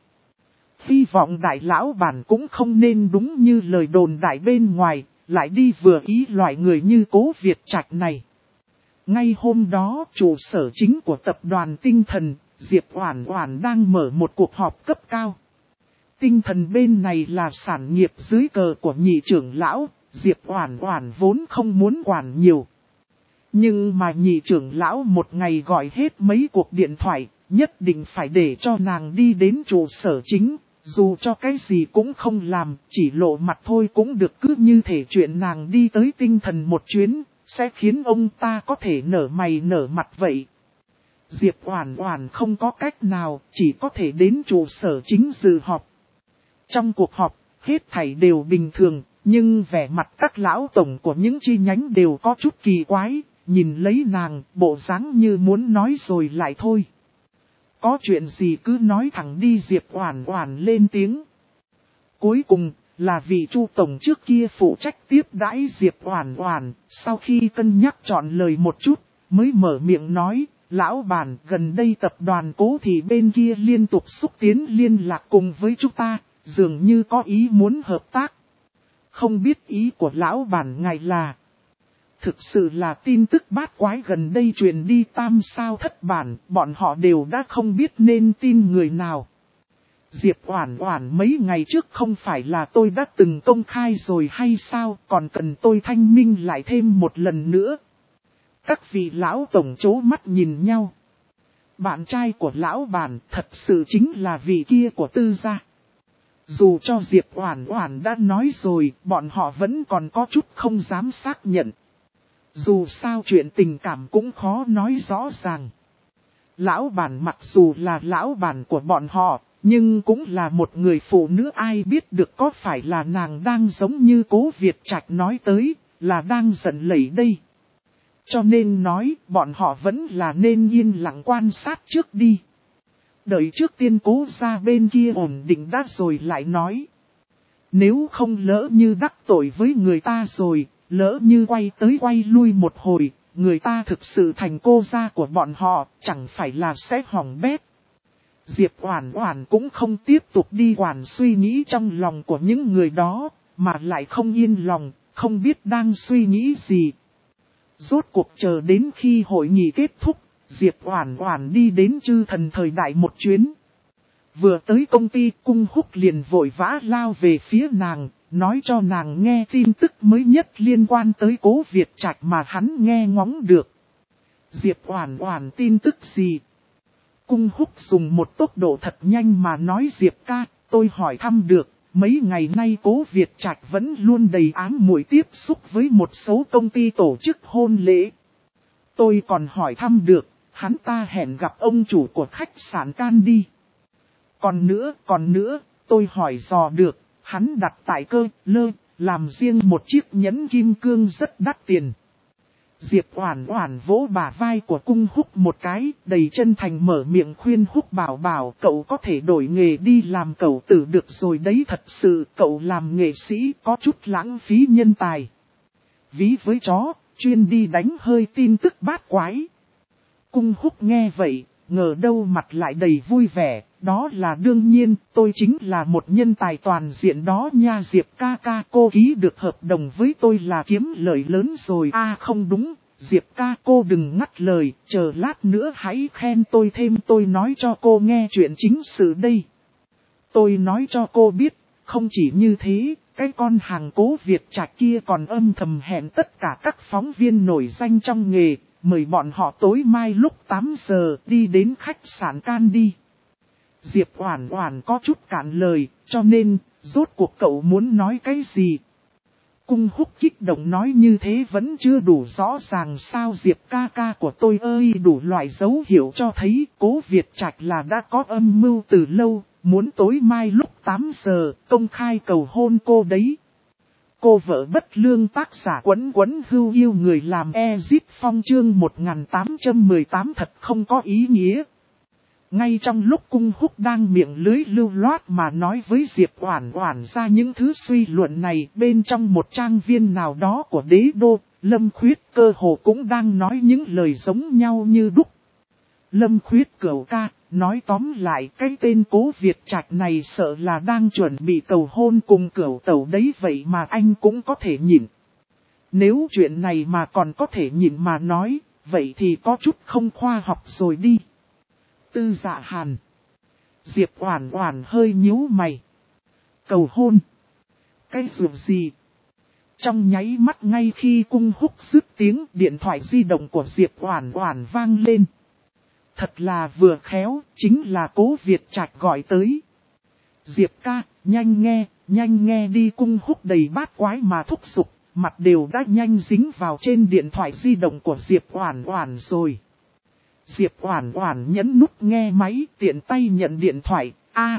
Hy vọng đại lão bản cũng không nên đúng như lời đồn đại bên ngoài, lại đi vừa ý loại người như Cố Việt Trạch này. Ngay hôm đó, trụ sở chính của tập đoàn Tinh Thần, Diệp Oản Oản đang mở một cuộc họp cấp cao. Tinh Thần bên này là sản nghiệp dưới cờ của nhị trưởng lão, Diệp Oản Oản vốn không muốn quản nhiều. Nhưng mà nhị trưởng lão một ngày gọi hết mấy cuộc điện thoại, nhất định phải để cho nàng đi đến trụ sở chính. Dù cho cái gì cũng không làm, chỉ lộ mặt thôi cũng được, cứ như thể chuyện nàng đi tới Tinh Thần một chuyến, sẽ khiến ông ta có thể nở mày nở mặt vậy. Diệp Oản Oản không có cách nào, chỉ có thể đến trụ sở chính dự họp. Trong cuộc họp, hết thảy đều bình thường, nhưng vẻ mặt các lão tổng của những chi nhánh đều có chút kỳ quái, nhìn lấy nàng, bộ dáng như muốn nói rồi lại thôi. Có chuyện gì cứ nói thẳng đi, Diệp Oản Oản lên tiếng. Cuối cùng, là vị Chu tổng trước kia phụ trách tiếp đãi Diệp Oản Oản, sau khi cân nhắc chọn lời một chút, mới mở miệng nói, lão bản, gần đây tập đoàn Cố Thị bên kia liên tục xúc tiến liên lạc cùng với chúng ta, dường như có ý muốn hợp tác. Không biết ý của lão bản ngài là... Thực sự là tin tức bát quái gần đây truyền đi tam sao thất bản, bọn họ đều đã không biết nên tin người nào. Diệp Oản Oản, mấy ngày trước không phải là tôi đã từng công khai rồi hay sao, còn cần tôi thanh minh lại thêm một lần nữa. Các vị lão tổng chố mắt nhìn nhau. Bạn trai của lão bản thật sự chính là vị kia của Tư gia. Dù cho Diệp Oản Oản đã nói rồi, bọn họ vẫn còn có chút không dám xác nhận. Dù sao chuyện tình cảm cũng khó nói rõ ràng. Lão bản mặc dù là lão bản của bọn họ, nhưng cũng là một người phụ nữ, ai biết được có phải là nàng đang giống như Cố Việt Trạch nói tới, là đang giận lẫy đây. Cho nên nói, bọn họ vẫn là nên yên lặng quan sát trước đi. Đợi trước tiên Cố gia bên kia ổn định đã rồi lại nói. Nếu không lỡ như đắc tội với người ta rồi, lỡ như quay tới quay lui một hồi, người ta thực sự thành cô gia của bọn họ, chẳng phải là sẽ hỏng bét. Diệp Oản Oản cũng không tiếp tục đi quản suy nghĩ trong lòng của những người đó, mà lại không yên lòng, không biết đang suy nghĩ gì. Rốt cuộc chờ đến khi hội nghị kết thúc, Diệp Oản Oản đi đến Chư Thần thời đại một chuyến. Vừa tới công ty, Cung Húc liền vội vã lao về phía nàng, nói cho nàng nghe tin tức mới nhất liên quan tới Cố Việt Trạch mà hắn nghe ngóng được. Diệp Oản Oản tin tức gì? Cung Húc dùng một tốc độ thật nhanh mà nói Diệp ca, tôi hỏi thăm được, mấy ngày nay Cố Việt Trạch vẫn luôn đầy ám muội tiếp xúc với một số công ty tổ chức hôn lễ. Tôi còn hỏi thăm được, hắn ta hẹn gặp ông chủ của khách sạn Candy. Còn nữa, tôi hỏi dò được, hắn đặt tại Cơ Lơ, làm riêng một chiếc nhẫn kim cương rất đắt tiền. Diệp Oản Oản vỗ bả vai của Cung Húc một cái, đầy chân thành mở miệng khuyên Húc bảo bảo cậu có thể đổi nghề đi làm cậu tử được rồi đấy, thật sự cậu làm nghệ sĩ có chút lãng phí nhân tài. Ví với chó, chuyên đi đánh hơi tin tức bát quái. Cung Húc nghe vậy, ngờ đâu mặt lại đầy vui vẻ, đó là đương nhiên, tôi chính là một nhân tài toàn diện đó nha Diệp ca ca, cô ký được hợp đồng với tôi là kiếm lợi lớn rồi. Không đúng, Diệp ca cô đừng ngắt lời, chờ lát nữa hãy khen tôi thêm, tôi nói cho cô nghe chuyện chính sự đây. Tôi nói cho cô biết, không chỉ như thế, cái con hàng Cố Việt Trạch kia còn âm thầm hẹn tất cả các phóng viên nổi danh trong nghề, mời bọn họ tối mai lúc 8 giờ đi đến khách sạn Candy. Diệp Oản Oản có chút cạn lời, cho nên, rốt cuộc cậu muốn nói cái gì? Cung Húc kích động nói như thế vẫn chưa đủ rõ ràng sao Diệp ca ca của tôi ơi, đủ loại dấu hiệu cho thấy Cố Việt Trạch là đã có âm mưu từ lâu, muốn tối mai lúc 8 giờ công khai cầu hôn cô đấy. Cô vợ bất lương tác giả Quấn Quấn Hưu yêu người làm Ezip Phong chương 1818 thật không có ý nghĩa. Ngay trong lúc Cung Húc đang miệng lưới lưu loát mà nói với Diệp Oản Oản ra những thứ suy luận này, bên trong một trang viên nào đó của đế đô, Lâm Khuyết cơ hồ cũng đang nói những lời giống nhau như đúc. Lâm Khuyết cửu ca, nói tóm lại cái tên Cố Việt Trạch này sợ là đang chuẩn bị cầu hôn cùng cửu tẩu đấy, vậy mà anh cũng có thể nhịn. Nếu chuyện này mà còn có thể nhịn mà nói, vậy thì có chút không khoa học rồi đi. Tư Dạ Hàn. Diệp Oản Oản hơi nhíu mày. Cầu hôn? Cái dù gì? Trong nháy mắt ngay khi Cung Húc dứt tiếng, điện thoại di động của Diệp Oản Oản vang lên. Thật là vừa khéo, chính là Cố Việt Trạch gọi tới. Diệp ca, nhanh nghe đi. Cung Húc đầy bát quái mà thúc giục, mặt đều đã nhanh dính vào trên điện thoại di động của Diệp Oản Oản rồi. Diệp Oản Oản nhấn nút nghe máy, tiện tay nhận điện thoại.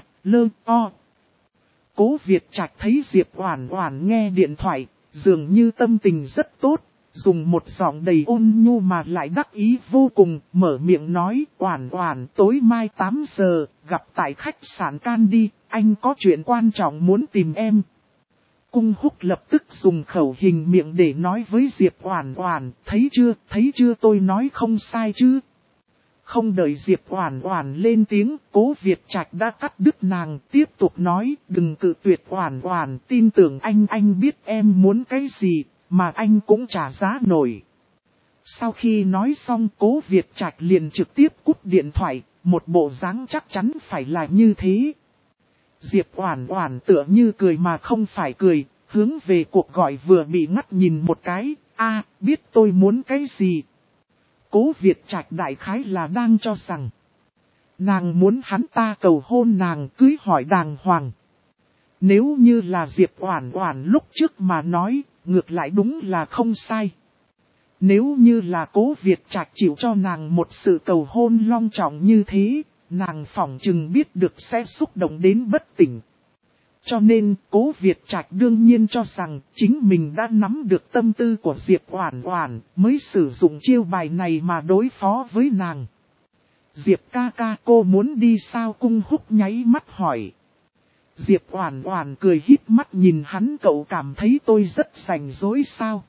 Cố Việt Trạch thấy Diệp Oản Oản nghe điện thoại, dường như tâm tình rất tốt, dùng một giọng đầy ôn nhu mà lại đắc ý vô cùng, mở miệng nói, Oản Oản tối mai 8 giờ, gặp tại khách sạn Candy, anh có chuyện quan trọng muốn tìm em. Cung Húc lập tức dùng khẩu hình miệng để nói với Diệp Oản Oản, thấy chưa tôi nói không sai chứ. Không đợi Diệp Oản Oản lên tiếng, Cố Việt Trạch đã cắt đứt nàng, tiếp tục nói, đừng cự tuyệt Oản Oản, tin tưởng anh biết em muốn cái gì, mà anh cũng trả giá nổi. Sau khi nói xong, Cố Việt Trạch liền trực tiếp cúp điện thoại, một bộ dáng chắc chắn phải là như thế. Diệp Oản Oản tựa như cười mà không phải cười, hướng về cuộc gọi vừa bị ngắt nhìn một cái, biết tôi muốn cái gì. Cố Việt Trạch đại khái là đang cho rằng nàng muốn hắn ta cầu hôn nàng, cưới hỏi đàng hoàng. Nếu như là Diệp Oản Oản lúc trước mà nói, ngược lại đúng là không sai. Nếu như là Cố Việt Trạch chịu cho nàng một sự cầu hôn long trọng như thế, nàng phỏng chừng biết được sẽ xúc động đến bất tỉnh. Cho nên, Cố Việt Trạch đương nhiên cho rằng chính mình đã nắm được tâm tư của Diệp Oản Oản, mới sử dụng chiêu bài này mà đối phó với nàng. Diệp ca ca, cô muốn đi sao? Cung Húc nháy mắt hỏi. Diệp Oản Oản cười híp mắt nhìn hắn, cậu cảm thấy tôi rất rảnh rỗi sao?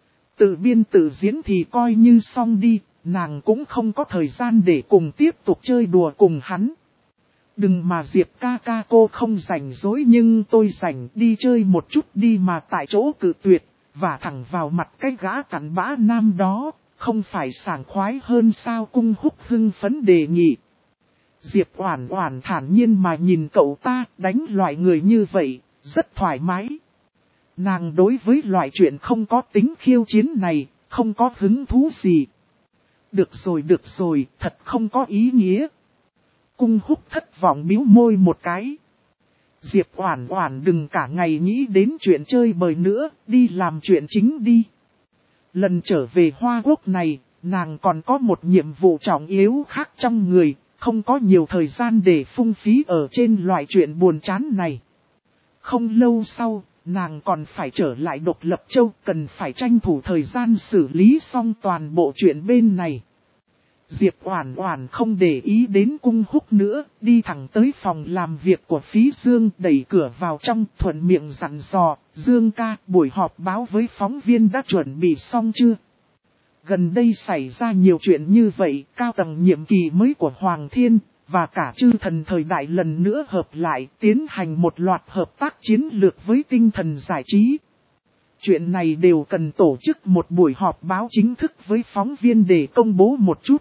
Tự biên tự diễn thì coi như xong đi, nàng cũng không có thời gian để cùng tiếp tục chơi đùa cùng hắn. Đừng mà Diệp ca ca, cô không rảnh rỗi nhưng tôi rảnh, đi chơi một chút đi mà. Tại chỗ cự tuyệt, và thẳng vào mặt cái gã cặn bã nam đó, không phải sảng khoái hơn sao? Cung Húc hưng phấn đề nghị. Diệp Oản Oản thản nhiên mà nhìn cậu ta, đánh loại người như vậy, rất thoải mái. Nàng đối với loại chuyện không có tính khiêu chiến này, không có hứng thú gì. Được rồi, thật không có ý nghĩa. Cung Húc thất vọng bĩu môi một cái. Diệp Oản Oản đừng cả ngày nghĩ đến chuyện chơi bời nữa, đi làm chuyện chính đi. Lần trở về Hoa Quốc này, nàng còn có một nhiệm vụ trọng yếu khác trong người, không có nhiều thời gian để phung phí ở trên loại chuyện buồn chán này. Không lâu sau, nàng còn phải trở lại Độc Lập Châu, cần phải tranh thủ thời gian xử lý xong toàn bộ chuyện bên này. Diệp Oản Oản không để ý đến Cung Húc nữa, đi thẳng tới phòng làm việc của Phí Dương, đẩy cửa vào trong, thuận miệng dặn dò, Dương ca, buổi họp báo với phóng viên đã chuẩn bị xong chưa? Gần đây xảy ra nhiều chuyện như vậy, cao tầng nhiệm kỳ mới của Hoàng Thiên, và cả chư thần thời đại lần nữa hợp lại, tiến hành một loạt hợp tác chiến lược với Tinh Thần Giải Trí. Chuyện này đều cần tổ chức một buổi họp báo chính thức với phóng viên để công bố một chút.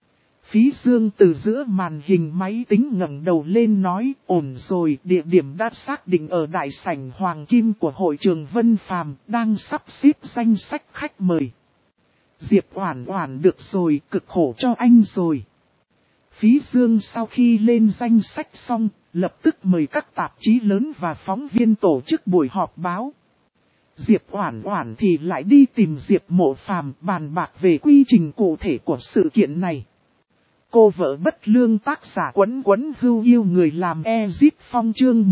Phí Dương từ giữa màn hình máy tính ngẩng đầu lên nói, ổn rồi, địa điểm đã xác định ở đại sảnh Hoàng Kim của hội trường Vân Phàm, đang sắp xếp danh sách khách mời. Diệp Oản Oản được rồi, cực khổ cho anh rồi. Phí Dương sau khi lên danh sách xong, lập tức mời các tạp chí lớn và phóng viên tổ chức buổi họp báo. Diệp Oản Oản thì lại đi tìm Diệp Mộ Phàm bàn bạc về quy trình cụ thể của sự kiện này. Cô vợ bất lương tác giả Quấn Quấn Hưu yêu người làm Ezip Phong chương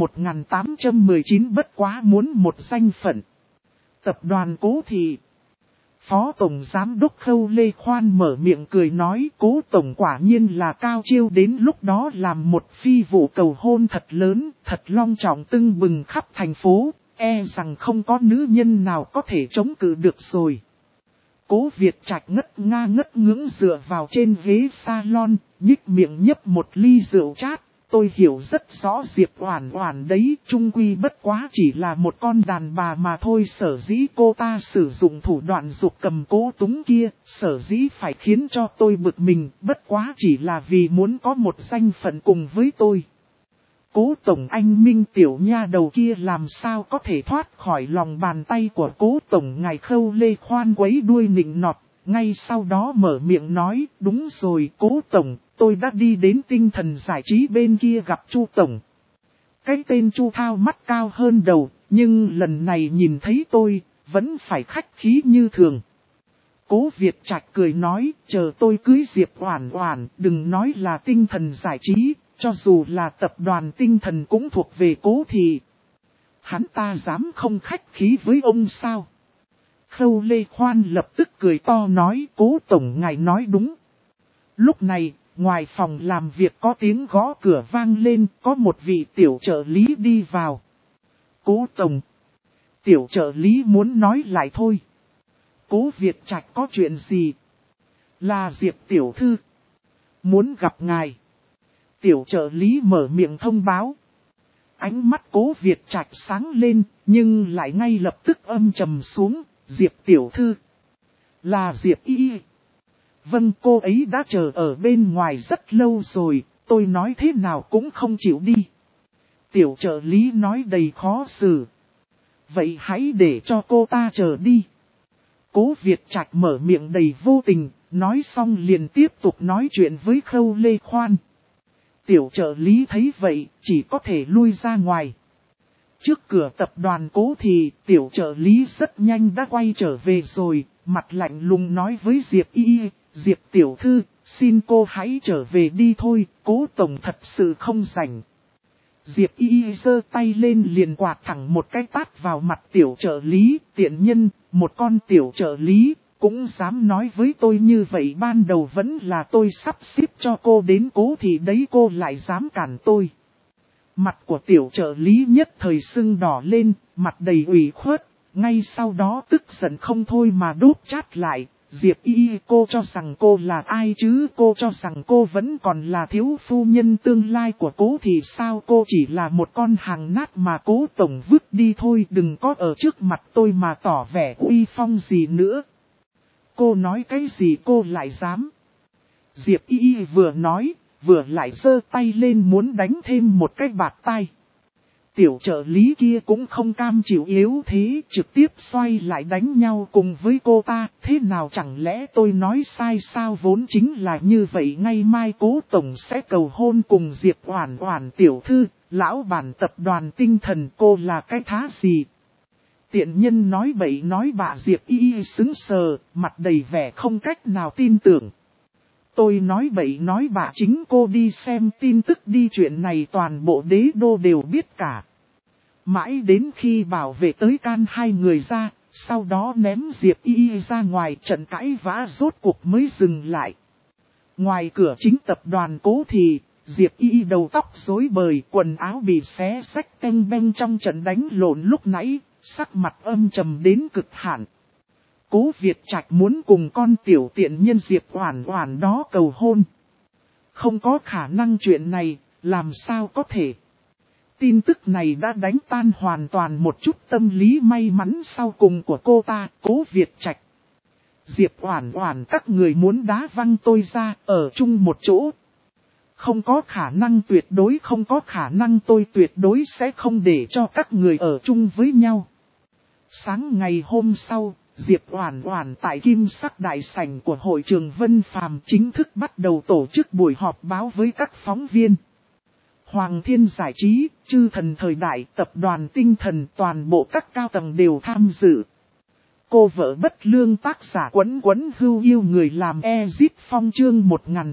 1819 bất quá muốn một danh phận. Tập đoàn Cố Thị. Phó Tổng Giám đốc Khâu Lê Khoan mở miệng cười nói, Cố Tổng quả nhiên là cao chiêu, đến lúc đó làm một phi vụ cầu hôn thật lớn, thật long trọng tưng bừng khắp thành phố, e rằng không có nữ nhân nào có thể chống cự được rồi. Cố Việt Trạch ngất ngưỡng dựa vào trên ghế salon, nhích miệng nhấp một ly rượu chát. Tôi hiểu rất rõ Diệp Oản Oản đấy, chung quy bất quá chỉ là một con đàn bà mà thôi. Sở dĩ cô ta sử dụng thủ đoạn giục cầm cố túng kia, sở dĩ phải khiến cho tôi bực mình, bất quá chỉ là vì muốn có một danh phận cùng với tôi. Cố Tổng, anh Minh tiểu nha đầu kia làm sao có thể thoát khỏi lòng bàn tay của Cố Tổng ngài. Khâu Lê Khoan quấy đuôi nịnh nọt, ngay sau đó mở miệng nói, đúng rồi Cố Tổng, tôi đã đi đến Tinh Thần Giải Trí bên kia gặp Chu Tổng. Cái tên Chu thao mắt cao hơn đầu, nhưng lần này nhìn thấy tôi, vẫn phải khách khí như thường. Cố Việt Trạch cười nói, chờ tôi cưới Diệp Oản Oản, đừng nói là Tinh Thần Giải Trí, cho dù là tập đoàn Tinh Thần cũng thuộc về Cố Thị. Hắn ta dám không khách khí với ông sao? Khâu Lê Khoan lập tức cười to nói, Cố Tổng ngài nói đúng. Lúc này, ngoài phòng làm việc có tiếng gõ cửa vang lên, có một vị tiểu trợ lý đi vào. Cố Tổng. Tiểu trợ lý muốn nói lại thôi. Cố Việt Trạch có chuyện gì? Là Diệp tiểu thư. Muốn gặp ngài. Tiểu trợ lý mở miệng thông báo. Ánh mắt Cố Việt Trạch sáng lên, nhưng lại ngay lập tức âm trầm xuống. Diệp tiểu thư. Là Diệp Y. Vâng, cô ấy đã chờ ở bên ngoài rất lâu rồi, tôi nói thế nào cũng không chịu đi. Tiểu trợ lý nói đầy khó xử. Vậy hãy để cho cô ta chờ đi. Cố Việt Trạch mở miệng đầy vô tình, nói xong liền tiếp tục nói chuyện với Khâu Lê Khoan. Tiểu trợ lý thấy vậy, chỉ có thể lui ra ngoài. Trước cửa tập đoàn Cố thì tiểu trợ lý rất nhanh đã quay trở về rồi, mặt lạnh lùng nói với Diệp Y, Diệp tiểu thư, xin cô hãy trở về đi thôi, Cố Tổng thật sự không rảnh. Diệp Y giơ tay lên liền quạt thẳng một cái tát vào mặt tiểu trợ lý, tiện nhân, một con tiểu trợ lý, cũng dám nói với tôi như vậy, ban đầu vẫn là tôi sắp xếp cho cô đến Cố thì đấy cô lại dám cản tôi. Mặt của tiểu trợ lý nhất thời sưng đỏ lên, mặt đầy ủy khuất, ngay sau đó tức giận không thôi mà đốt chát lại. Diệp Y, cô cho rằng cô là ai chứ? Cô cho rằng cô vẫn còn là thiếu phu nhân tương lai của Cố thì sao? Cô chỉ là một con hàng nát mà Cố tổng vứt đi thôi, đừng có ở trước mặt tôi mà tỏ vẻ uy phong gì nữa. Cô nói cái gì cô lại dám? Diệp Y vừa nói, vừa lại giơ tay lên muốn đánh thêm một cái bạt tay. Tiểu trợ lý kia cũng không cam chịu yếu thế, trực tiếp xoay lại đánh nhau cùng với cô ta. Thế nào chẳng lẽ tôi nói sai sao? Vốn chính là như vậy. Ngày mai Cố tổng sẽ cầu hôn cùng Diệp Oản Oản tiểu thư, lão bản tập đoàn Tinh Thần. Cô là cái thá gì? Tiện nhân nói bậy nói bạ. Diệp Y sững sờ, mặt đầy vẻ không cách nào tin tưởng. Tôi nói bậy nói bạ chính cô đi xem tin tức đi, chuyện này toàn bộ đế đô đều biết cả. Mãi đến khi bảo vệ tới can hai người ra, sau đó ném Diệp Y ra ngoài, trận cãi vã rốt cuộc mới dừng lại. Ngoài cửa chính tập đoàn Cố thì, Diệp Y đầu tóc rối bời, quần áo bị xé xách teng beng trong trận đánh lộn lúc nãy, sắc mặt âm trầm đến cực hạn. Cố Việt Trạch muốn cùng con tiểu tiện nhân Diệp Oản Oản đó cầu hôn. Không có khả năng, chuyện này, làm sao có thể. Tin tức này đã đánh tan hoàn toàn một chút tâm lý may mắn sau cùng của cô ta, Cố Việt Trạch. Diệp Oản Oản, các người muốn đá văng tôi ra, ở chung một chỗ. Không có khả năng, tuyệt đối không có khả năng, tôi tuyệt đối sẽ không để cho các người ở chung với nhau. Sáng ngày hôm sau, Diệp Oản Oản tại Kim Sắc đại sảnh của hội trường Vân Phàm chính thức bắt đầu tổ chức buổi họp báo với các phóng viên. Hoàng Thiên Giải trí, Chư Thần Thời Đại, Tập đoàn Tinh Thần, toàn bộ các cao tầng đều tham dự. Cô vợ bất lương tác giả Quấn Quấn Hưu yêu người làm Ezip Phong chương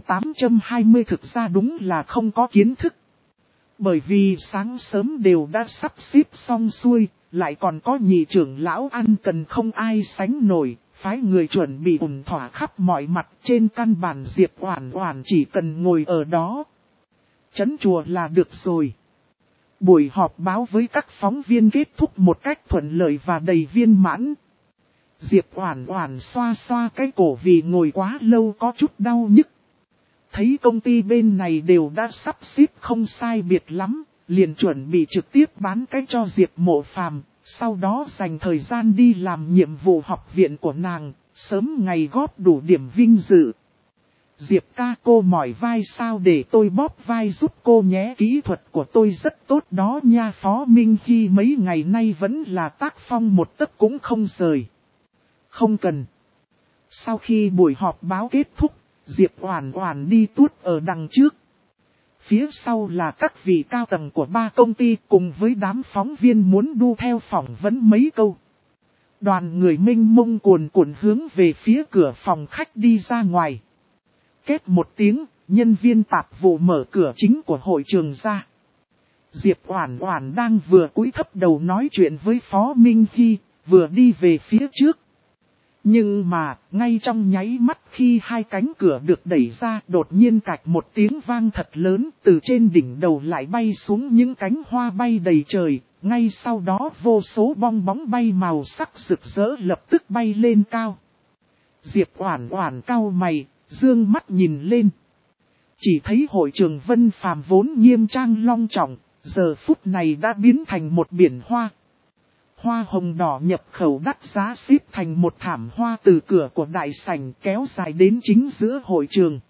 1820 thực ra đúng là không có kiến thức. Bởi vì sáng sớm đều đã sắp xếp xong xuôi, lại còn có nhị trưởng lão ăn cần không ai sánh nổi, phái người chuẩn bị ủng thỏa khắp mọi mặt. Trên căn bản Diệp Oản Oản chỉ cần ngồi ở đó, trấn chùa là được rồi. Buổi họp báo với các phóng viên kết thúc một cách thuận lợi và đầy viên mãn. Diệp Oản Oản xoa xoa cái cổ vì ngồi quá lâu có chút đau nhức. Thấy công ty bên này đều đã sắp xếp không sai biệt lắm, liền chuẩn bị trực tiếp bán cái cho Diệp Mộ Phàm, sau đó dành thời gian đi làm nhiệm vụ học viện của nàng, sớm ngày góp đủ điểm vinh dự. Diệp ca, cô mỏi vai sao, để tôi bóp vai giúp cô nhé. Kỹ thuật của tôi rất tốt đó nha. Phó Minh Hy mấy ngày nay vẫn là tác phong một tấc cũng không rời. Không cần. Sau khi buổi họp báo kết thúc, Diệp Oản Oản đi tuốt ở đằng trước. Phía sau là các vị cao tầng của ba công ty cùng với đám phóng viên muốn đu theo phỏng vấn mấy câu. Đoàn người mênh mông cuồn cuộn hướng về phía cửa phòng khách đi ra ngoài. Két một tiếng, nhân viên tạp vụ mở cửa chính của hội trường ra. Diệp Oản Oản đang vừa cúi thấp đầu nói chuyện với Phó Minh Hy, vừa đi về phía trước. Nhưng mà, ngay trong nháy mắt khi hai cánh cửa được đẩy ra, đột nhiên cạch một tiếng vang thật lớn, từ trên đỉnh đầu lại bay xuống những cánh hoa bay đầy trời, ngay sau đó vô số bong bóng bay màu sắc rực rỡ lập tức bay lên cao. Diệp Oản Oản cau mày, dương mắt nhìn lên. Chỉ thấy hội trường Vân Phàm vốn nghiêm trang long trọng, giờ phút này đã biến thành một biển hoa. Hoa hồng đỏ nhập khẩu đắt giá xếp thành một thảm hoa từ cửa của đại sảnh kéo dài đến chính giữa hội trường.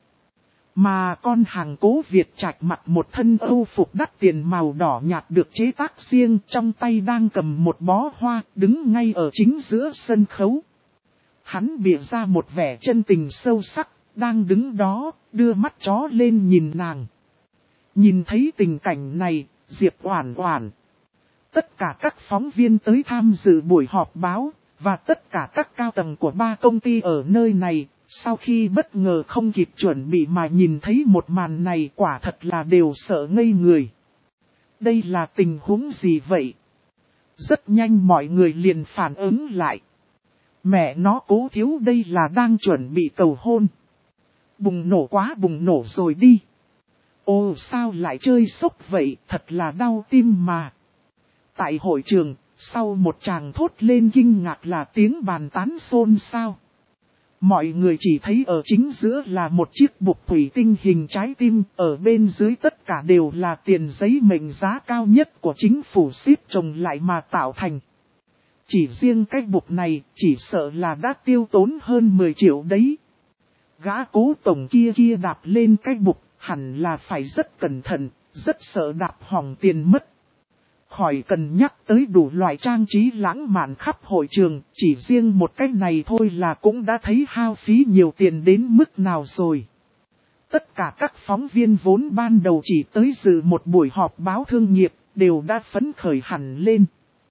Mà con hàng Cố Việt Trạch mặc một thân âu phục đắt tiền màu đỏ nhạt được chế tác riêng, trong tay đang cầm một bó hoa, đứng ngay ở chính giữa sân khấu. Hắn bịa ra một vẻ chân tình sâu sắc, đang đứng đó, đưa mắt chó lên nhìn nàng. Nhìn thấy tình cảnh này, Diệp Oản Oản, tất cả các phóng viên tới tham dự buổi họp báo, và tất cả các cao tầng của ba công ty ở nơi này, sau khi bất ngờ không kịp chuẩn bị mà nhìn thấy một màn này quả thật là đều sợ ngây người. Đây là tình huống gì vậy? Rất nhanh mọi người liền phản ứng lại. Mẹ nó, Cố thiếu đây là đang chuẩn bị cầu hôn. Bùng nổ quá bùng nổ rồi đi. Ồ sao lại chơi sốc vậy, thật là đau tim mà. Tại hội trường, sau một tràng thốt lên kinh ngạc là tiếng bàn tán xôn xao. Mọi người chỉ thấy ở chính giữa là một chiếc bục thủy tinh hình trái tim, ở bên dưới tất cả đều là tiền giấy mệnh giá cao nhất của chính phủ xếp chồng lại mà tạo thành. Chỉ riêng cái bục này, chỉ sợ là đã tiêu tốn hơn 10 triệu đấy. Gã cố tổng kia đạp lên cái bục, hẳn là phải rất cẩn thận, rất sợ đạp hỏng tiền mất. Khỏi cần nhắc tới đủ loại trang trí lãng mạn khắp hội trường, chỉ riêng một cái này thôi là cũng đã thấy hao phí nhiều tiền đến mức nào rồi. Tất cả các phóng viên vốn ban đầu chỉ tới dự một buổi họp báo thương nghiệp, đều đã phấn khởi hẳn lên.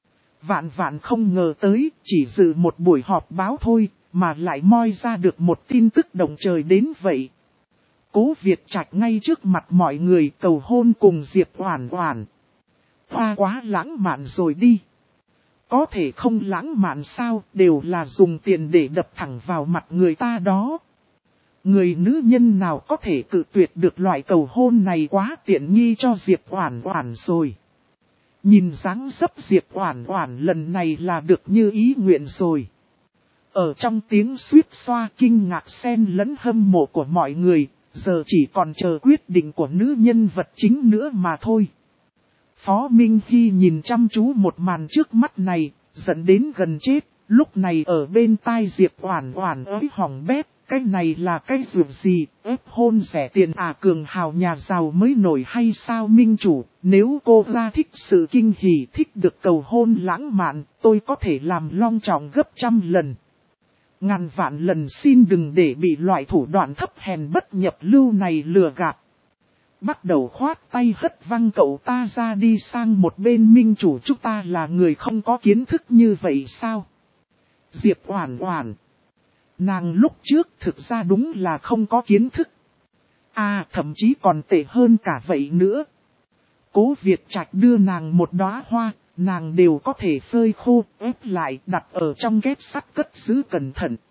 Vạn không ngờ tới, chỉ dự một buổi họp báo thôi, mà lại moi ra được một tin tức động trời đến vậy. Cố Việt Trạch ngay trước mặt mọi người cầu hôn cùng Diệp Oản Oản. Hoa quá lãng mạn rồi đi. Có thể không lãng mạn sao, đều là dùng tiền để đập thẳng vào mặt người ta đó. Người nữ nhân nào có thể cự tuyệt được loại cầu hôn này, quá tiện nghi cho Diệp Oản Oản rồi. Nhìn dáng dấp Diệp Oản Oản lần này là được như ý nguyện rồi. Ở trong tiếng suýt xoa kinh ngạc xen lẫn hâm mộ của mọi người, giờ chỉ còn chờ quyết định của nữ nhân vật chính nữa mà thôi. Phó Minh Hy nhìn chăm chú một màn trước mắt này, dẫn đến gần chết, lúc này ở bên tai Diệp Oản Oản ới hỏng bét, cái này là cái dược gì, ép hôn rẻ tiền à, cường hào nhà giàu mới nổi hay sao minh chủ, nếu cô ra thích sự kinh hỉ, thích được cầu hôn lãng mạn, tôi có thể làm long trọng gấp 100 lần. Ngàn vạn lần xin đừng để bị loại thủ đoạn thấp hèn bất nhập lưu này lừa gạt. Bắt đầu khoát tay hất văng cậu ta ra đi sang một bên, minh chủ chúng ta là người không có kiến thức như vậy sao? Diệp Oản Oản. Nàng lúc trước thực ra đúng là không có kiến thức. Thậm chí còn tệ hơn cả vậy nữa. Cố Việt Trạch đưa nàng một đóa hoa, nàng đều có thể phơi khô, ép lại đặt ở trong két sắt cất giữ cẩn thận.